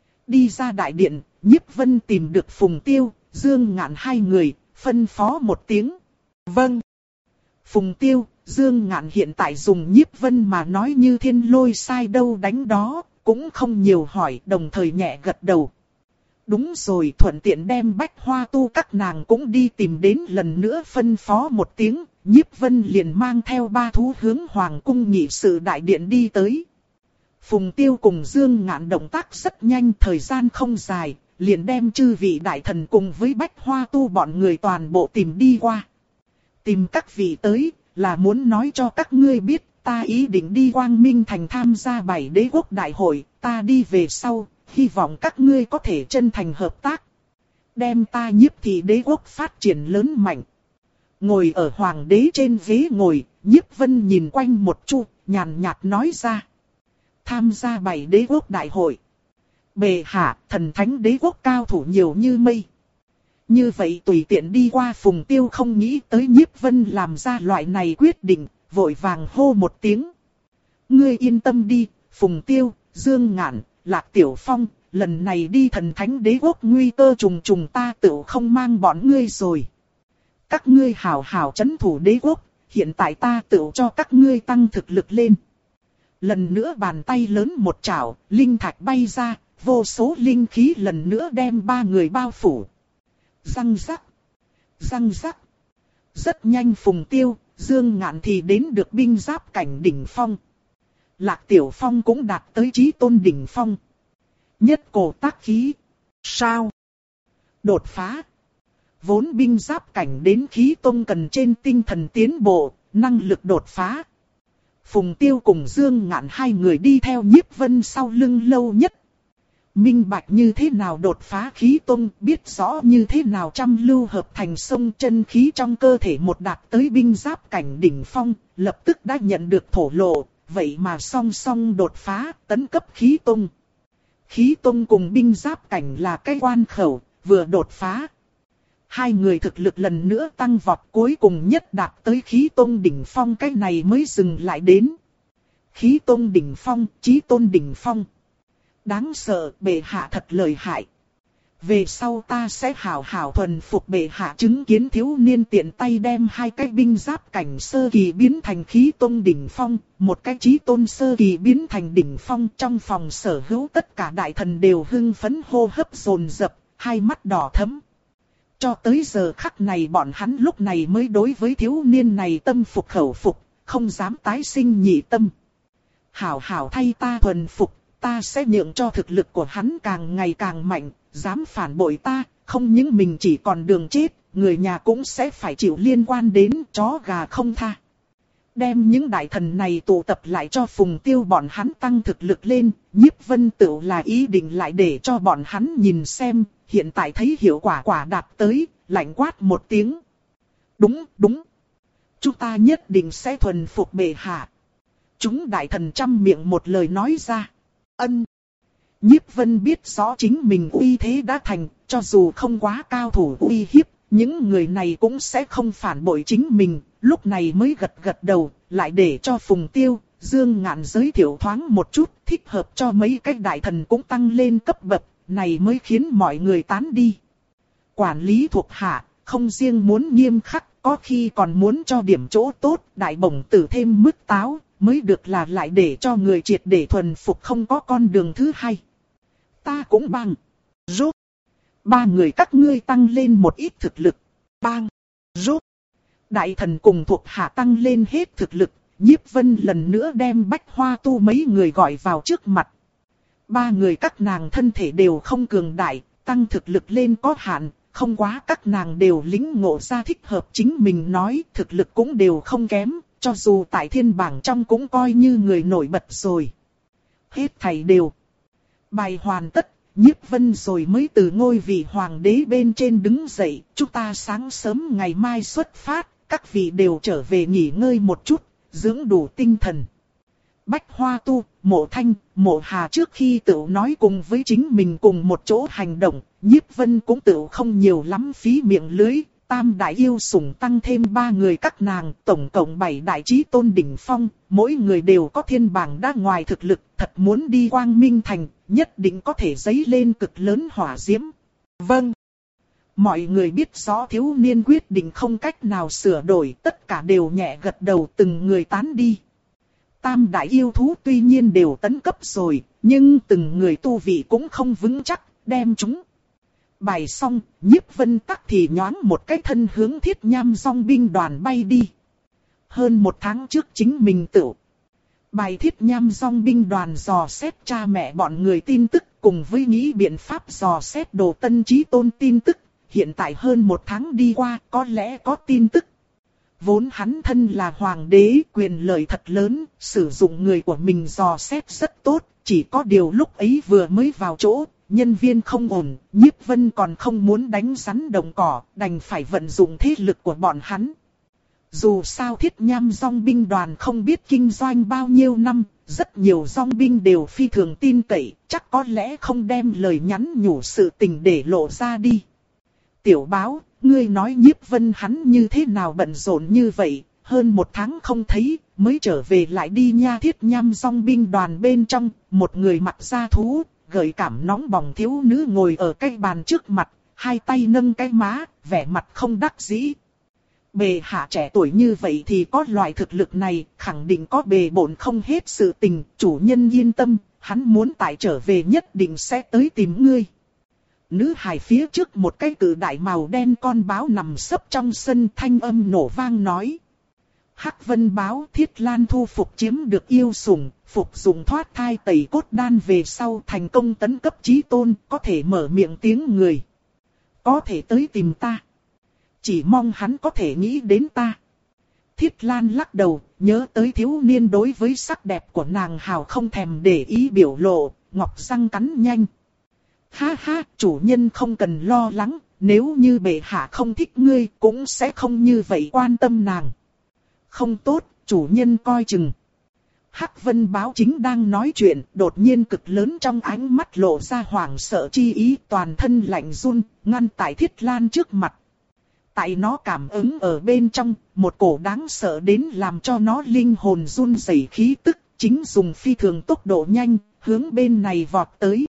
Đi ra đại điện, Nhiếp Vân tìm được Phùng Tiêu, Dương Ngạn hai người, phân phó một tiếng. Vâng. Phùng Tiêu, Dương Ngạn hiện tại dùng Nhiếp Vân mà nói như thiên lôi sai đâu đánh đó, cũng không nhiều hỏi, đồng thời nhẹ gật đầu. Đúng rồi, thuận tiện đem Bách Hoa Tu các nàng cũng đi tìm đến, lần nữa phân phó một tiếng, Nhiếp Vân liền mang theo ba thú hướng Hoàng cung nghị sự đại điện đi tới. Phùng Tiêu cùng Dương Ngạn động tác rất nhanh, thời gian không dài, liền đem chư vị đại thần cùng với Bách Hoa Tu bọn người toàn bộ tìm đi qua. Tìm các vị tới, là muốn nói cho các ngươi biết, ta ý định đi Quang Minh Thành tham gia bảy đế quốc đại hội, ta đi về sau, hy vọng các ngươi có thể chân thành hợp tác. Đem ta Nhiếp thị đế quốc phát triển lớn mạnh. Ngồi ở hoàng đế trên ghế ngồi, Nhiếp Vân nhìn quanh một chu, nhàn nhạt nói ra. Tham gia bảy đế quốc đại hội. Bệ hạ, thần thánh đế quốc cao thủ nhiều như mây. Như vậy tùy tiện đi qua. Phùng Tiêu không nghĩ tới Nhiếp Vân làm ra loại này quyết định, vội vàng hô một tiếng. Ngươi yên tâm đi, Phùng Tiêu, Dương Ngạn, Lạc Tiểu Phong, lần này đi thần thánh đế quốc nguy cơ trùng trùng, ta tự không mang bọn ngươi rồi. Các ngươi hảo hảo trấn thủ đế quốc, hiện tại ta tự cho các ngươi tăng thực lực lên. Lần nữa bàn tay lớn một chảo, linh thạch bay ra, vô số linh khí lần nữa đem ba người bao phủ. Răng rắc, răng rắc. Rất nhanh Phùng Tiêu, Dương Ngạn thì đến được binh giáp cảnh đỉnh phong. Lạc Tiểu Phong cũng đạt tới chí tôn đỉnh phong. Nhất cổ tác khí. Sao? Đột phá. vốn binh giáp cảnh đến khí tông cần trên tinh thần tiến bộ, năng lực đột phá. Phùng Tiêu cùng Dương Ngạn hai người đi theo Nhiếp Vân sau lưng lâu nhất. Minh bạch như thế nào đột phá khí tông, biết rõ như thế nào trăm lưu hợp thành sông chân khí trong cơ thể một đạt tới binh giáp cảnh đỉnh phong, lập tức đã nhận được thổ lộ, vậy mà song song đột phá, tấn cấp khí tông. Khí tông cùng binh giáp cảnh là cái quan khẩu, vừa đột phá. Hai người thực lực lần nữa tăng vọt, cuối cùng nhất đạt tới khí tông đỉnh phong, cái này mới dừng lại đến. Khí tông đỉnh phong, chí tôn đỉnh phong. Đáng sợ, bệ hạ thật lợi hại. Về sau ta sẽ hảo hảo thuần phục bệ hạ, chứng kiến thiếu niên tiện tay đem hai cái binh giáp cảnh sơ kỳ biến thành khí tôn đỉnh phong, một cái chí tôn sơ kỳ biến thành đỉnh phong. Trong phòng sở hữu tất cả đại thần đều hưng phấn hô hấp dồn dập, hai mắt đỏ thẫm. Cho tới giờ khắc này bọn hắn lúc này mới đối với thiếu niên này tâm phục khẩu phục, không dám tái sinh nhị tâm. Hảo hảo thay ta thuần phục, ta sẽ nhượng cho thực lực của hắn càng ngày càng mạnh, dám phản bội ta, không những mình chỉ còn đường chết, người nhà cũng sẽ phải chịu liên quan đến, chó gà không tha. Đem những đại thần này tụ tập lại cho Phùng Tiêu bọn hắn tăng thực lực lên, Nhiếp Vân Tửu là ý định lại để cho bọn hắn nhìn xem, hiện tại thấy hiệu quả quả đạt tới, lạnh quát một tiếng. Đúng, đúng. Chúng ta nhất định sẽ thuần phục bệ hạ. Chúng đại thần trăm miệng một lời nói ra. Ân. Nhiếp Vân biết rõ chính mình uy thế đã thành, cho dù không quá cao thủ uy hiếp, những người này cũng sẽ không phản bội chính mình, lúc này mới gật gật đầu, lại để cho Phùng Tiêu, Dương Ngạn giới thiệu thoáng một chút, thích hợp cho mấy cái đại thần cũng tăng lên cấp bậc, này mới khiến mọi người tán đi. Quản lý thuộc hạ, không riêng muốn nghiêm khắc, có khi còn muốn cho điểm chỗ tốt, đại bổng tử thêm mức táo, mới được là lại để cho người triệt để thuần phục, không có con đường thứ hai. Ta cũng bằng. Rút. Ba người các ngươi tăng lên một ít thực lực. Bang. Rút. Đại thần cùng thuộc hạ tăng lên hết thực lực. Nhiếp Vân lần nữa đem Bách Hoa Tu mấy người gọi vào trước mặt. Ba người các nàng thân thể đều không cường đại, tăng thực lực lên có hạn. Không quá các nàng đều lĩnh ngộ ra thích hợp chính mình nói, thực lực cũng đều không kém. Cho dù tại thiên bảng trong cũng coi như người nổi bật rồi. Hết thảy đều. Bài hoàn tất, Nhiếp Vân rồi mới từ ngôi vị hoàng đế bên trên đứng dậy. Chúng ta sáng sớm ngày mai xuất phát, các vị đều trở về nghỉ ngơi một chút, dưỡng đủ tinh thần. Bách Hoa Tu, Mộ Thanh, Mộ Hà trước khi tự nói cùng với chính mình cùng một chỗ hành động, Nhiếp Vân cũng tự không nhiều lắm phí miệng lưới. Tam đại yêu sủng tăng thêm ba người các nàng, tổng cộng bảy đại chí tôn đỉnh phong, mỗi người đều có thiên bảng đã ngoài thực lực, thật muốn đi Quang Minh Thành, nhất định có thể dấy lên cực lớn hỏa diễm. Vâng. Mọi người biết rõ thiếu niên quyết định không cách nào sửa đổi, tất cả đều nhẹ gật đầu, từng người tán đi. Tam đại yêu thú tuy nhiên đều tấn cấp rồi, nhưng từng người tu vị cũng không vững chắc, đem chúng. Bài xong, Nhiếp Vân tắc thì nhoáng một cái thân hướng Thiết Nham Dòng binh đoàn bay đi. Hơn một tháng trước chính mình tự bài Thiết Nham Dòng binh đoàn dò xét cha mẹ bọn người tin tức, cùng với nghĩ biện pháp dò xét Đồ Tân Chí Tôn tin tức. Hiện tại hơn một tháng đi qua, có lẽ có tin tức. Vốn hắn thân là hoàng đế, quyền lợi thật lớn, sử dụng người của mình dò xét rất tốt, chỉ có điều lúc ấy vừa mới vào chỗ. Nhân viên không ổn, Nhiếp Vân còn không muốn đánh rắn động cỏ, đành phải vận dụng thế lực của bọn hắn. Dù sao Thiết Nham Dòng binh đoàn không biết kinh doanh bao nhiêu năm, rất nhiều dòng binh đều phi thường tin cậy, chắc có lẽ không đem lời nhắn nhủ sự tình để lộ ra đi. Tiểu báo, ngươi nói Nhiếp Vân hắn như thế nào bận rộn như vậy, hơn một tháng không thấy, mới trở về lại đi nha. Thiết Nham Dòng binh đoàn bên trong, một người mặc da thú, gợi cảm nóng bỏng thiếu nữ ngồi ở cái bàn trước mặt, hai tay nâng cái má, vẻ mặt không đắc dĩ. Bệ hạ trẻ tuổi như vậy thì có loại thực lực này, khẳng định có bề bộn không hết sự tình, chủ nhân yên tâm, hắn muốn tại trở về nhất định sẽ tới tìm ngươi. Nữ hài phía trước một cái cự đại màu đen con báo nằm sấp trong sân, thanh âm nổ vang nói. Hắc Vân báo Thiết Lan thu phục chiếm được yêu sủng, phục dụng thoát thai tẩy cốt đan về sau thành công tấn cấp chí tôn, có thể mở miệng tiếng người. Có thể tới tìm ta. Chỉ mong hắn có thể nghĩ đến ta. Thiết Lan lắc đầu, nhớ tới thiếu niên đối với sắc đẹp của nàng hào không thèm để ý biểu lộ, ngọc răng cắn nhanh. Ha ha, chủ nhân không cần lo lắng, nếu như bệ hạ không thích ngươi cũng sẽ không như vậy quan tâm nàng. Không tốt, chủ nhân coi chừng. Hắc Vân Báo chính đang nói chuyện, đột nhiên cực lớn trong ánh mắt lộ ra hoảng sợ chi ý, toàn thân lạnh run, ngăn tại Thiết Lan trước mặt. Tại nó cảm ứng ở bên trong, một cổ đáng sợ đến làm cho nó linh hồn run rẩy khí tức, chính dùng phi thường tốc độ nhanh, hướng bên này vọt tới.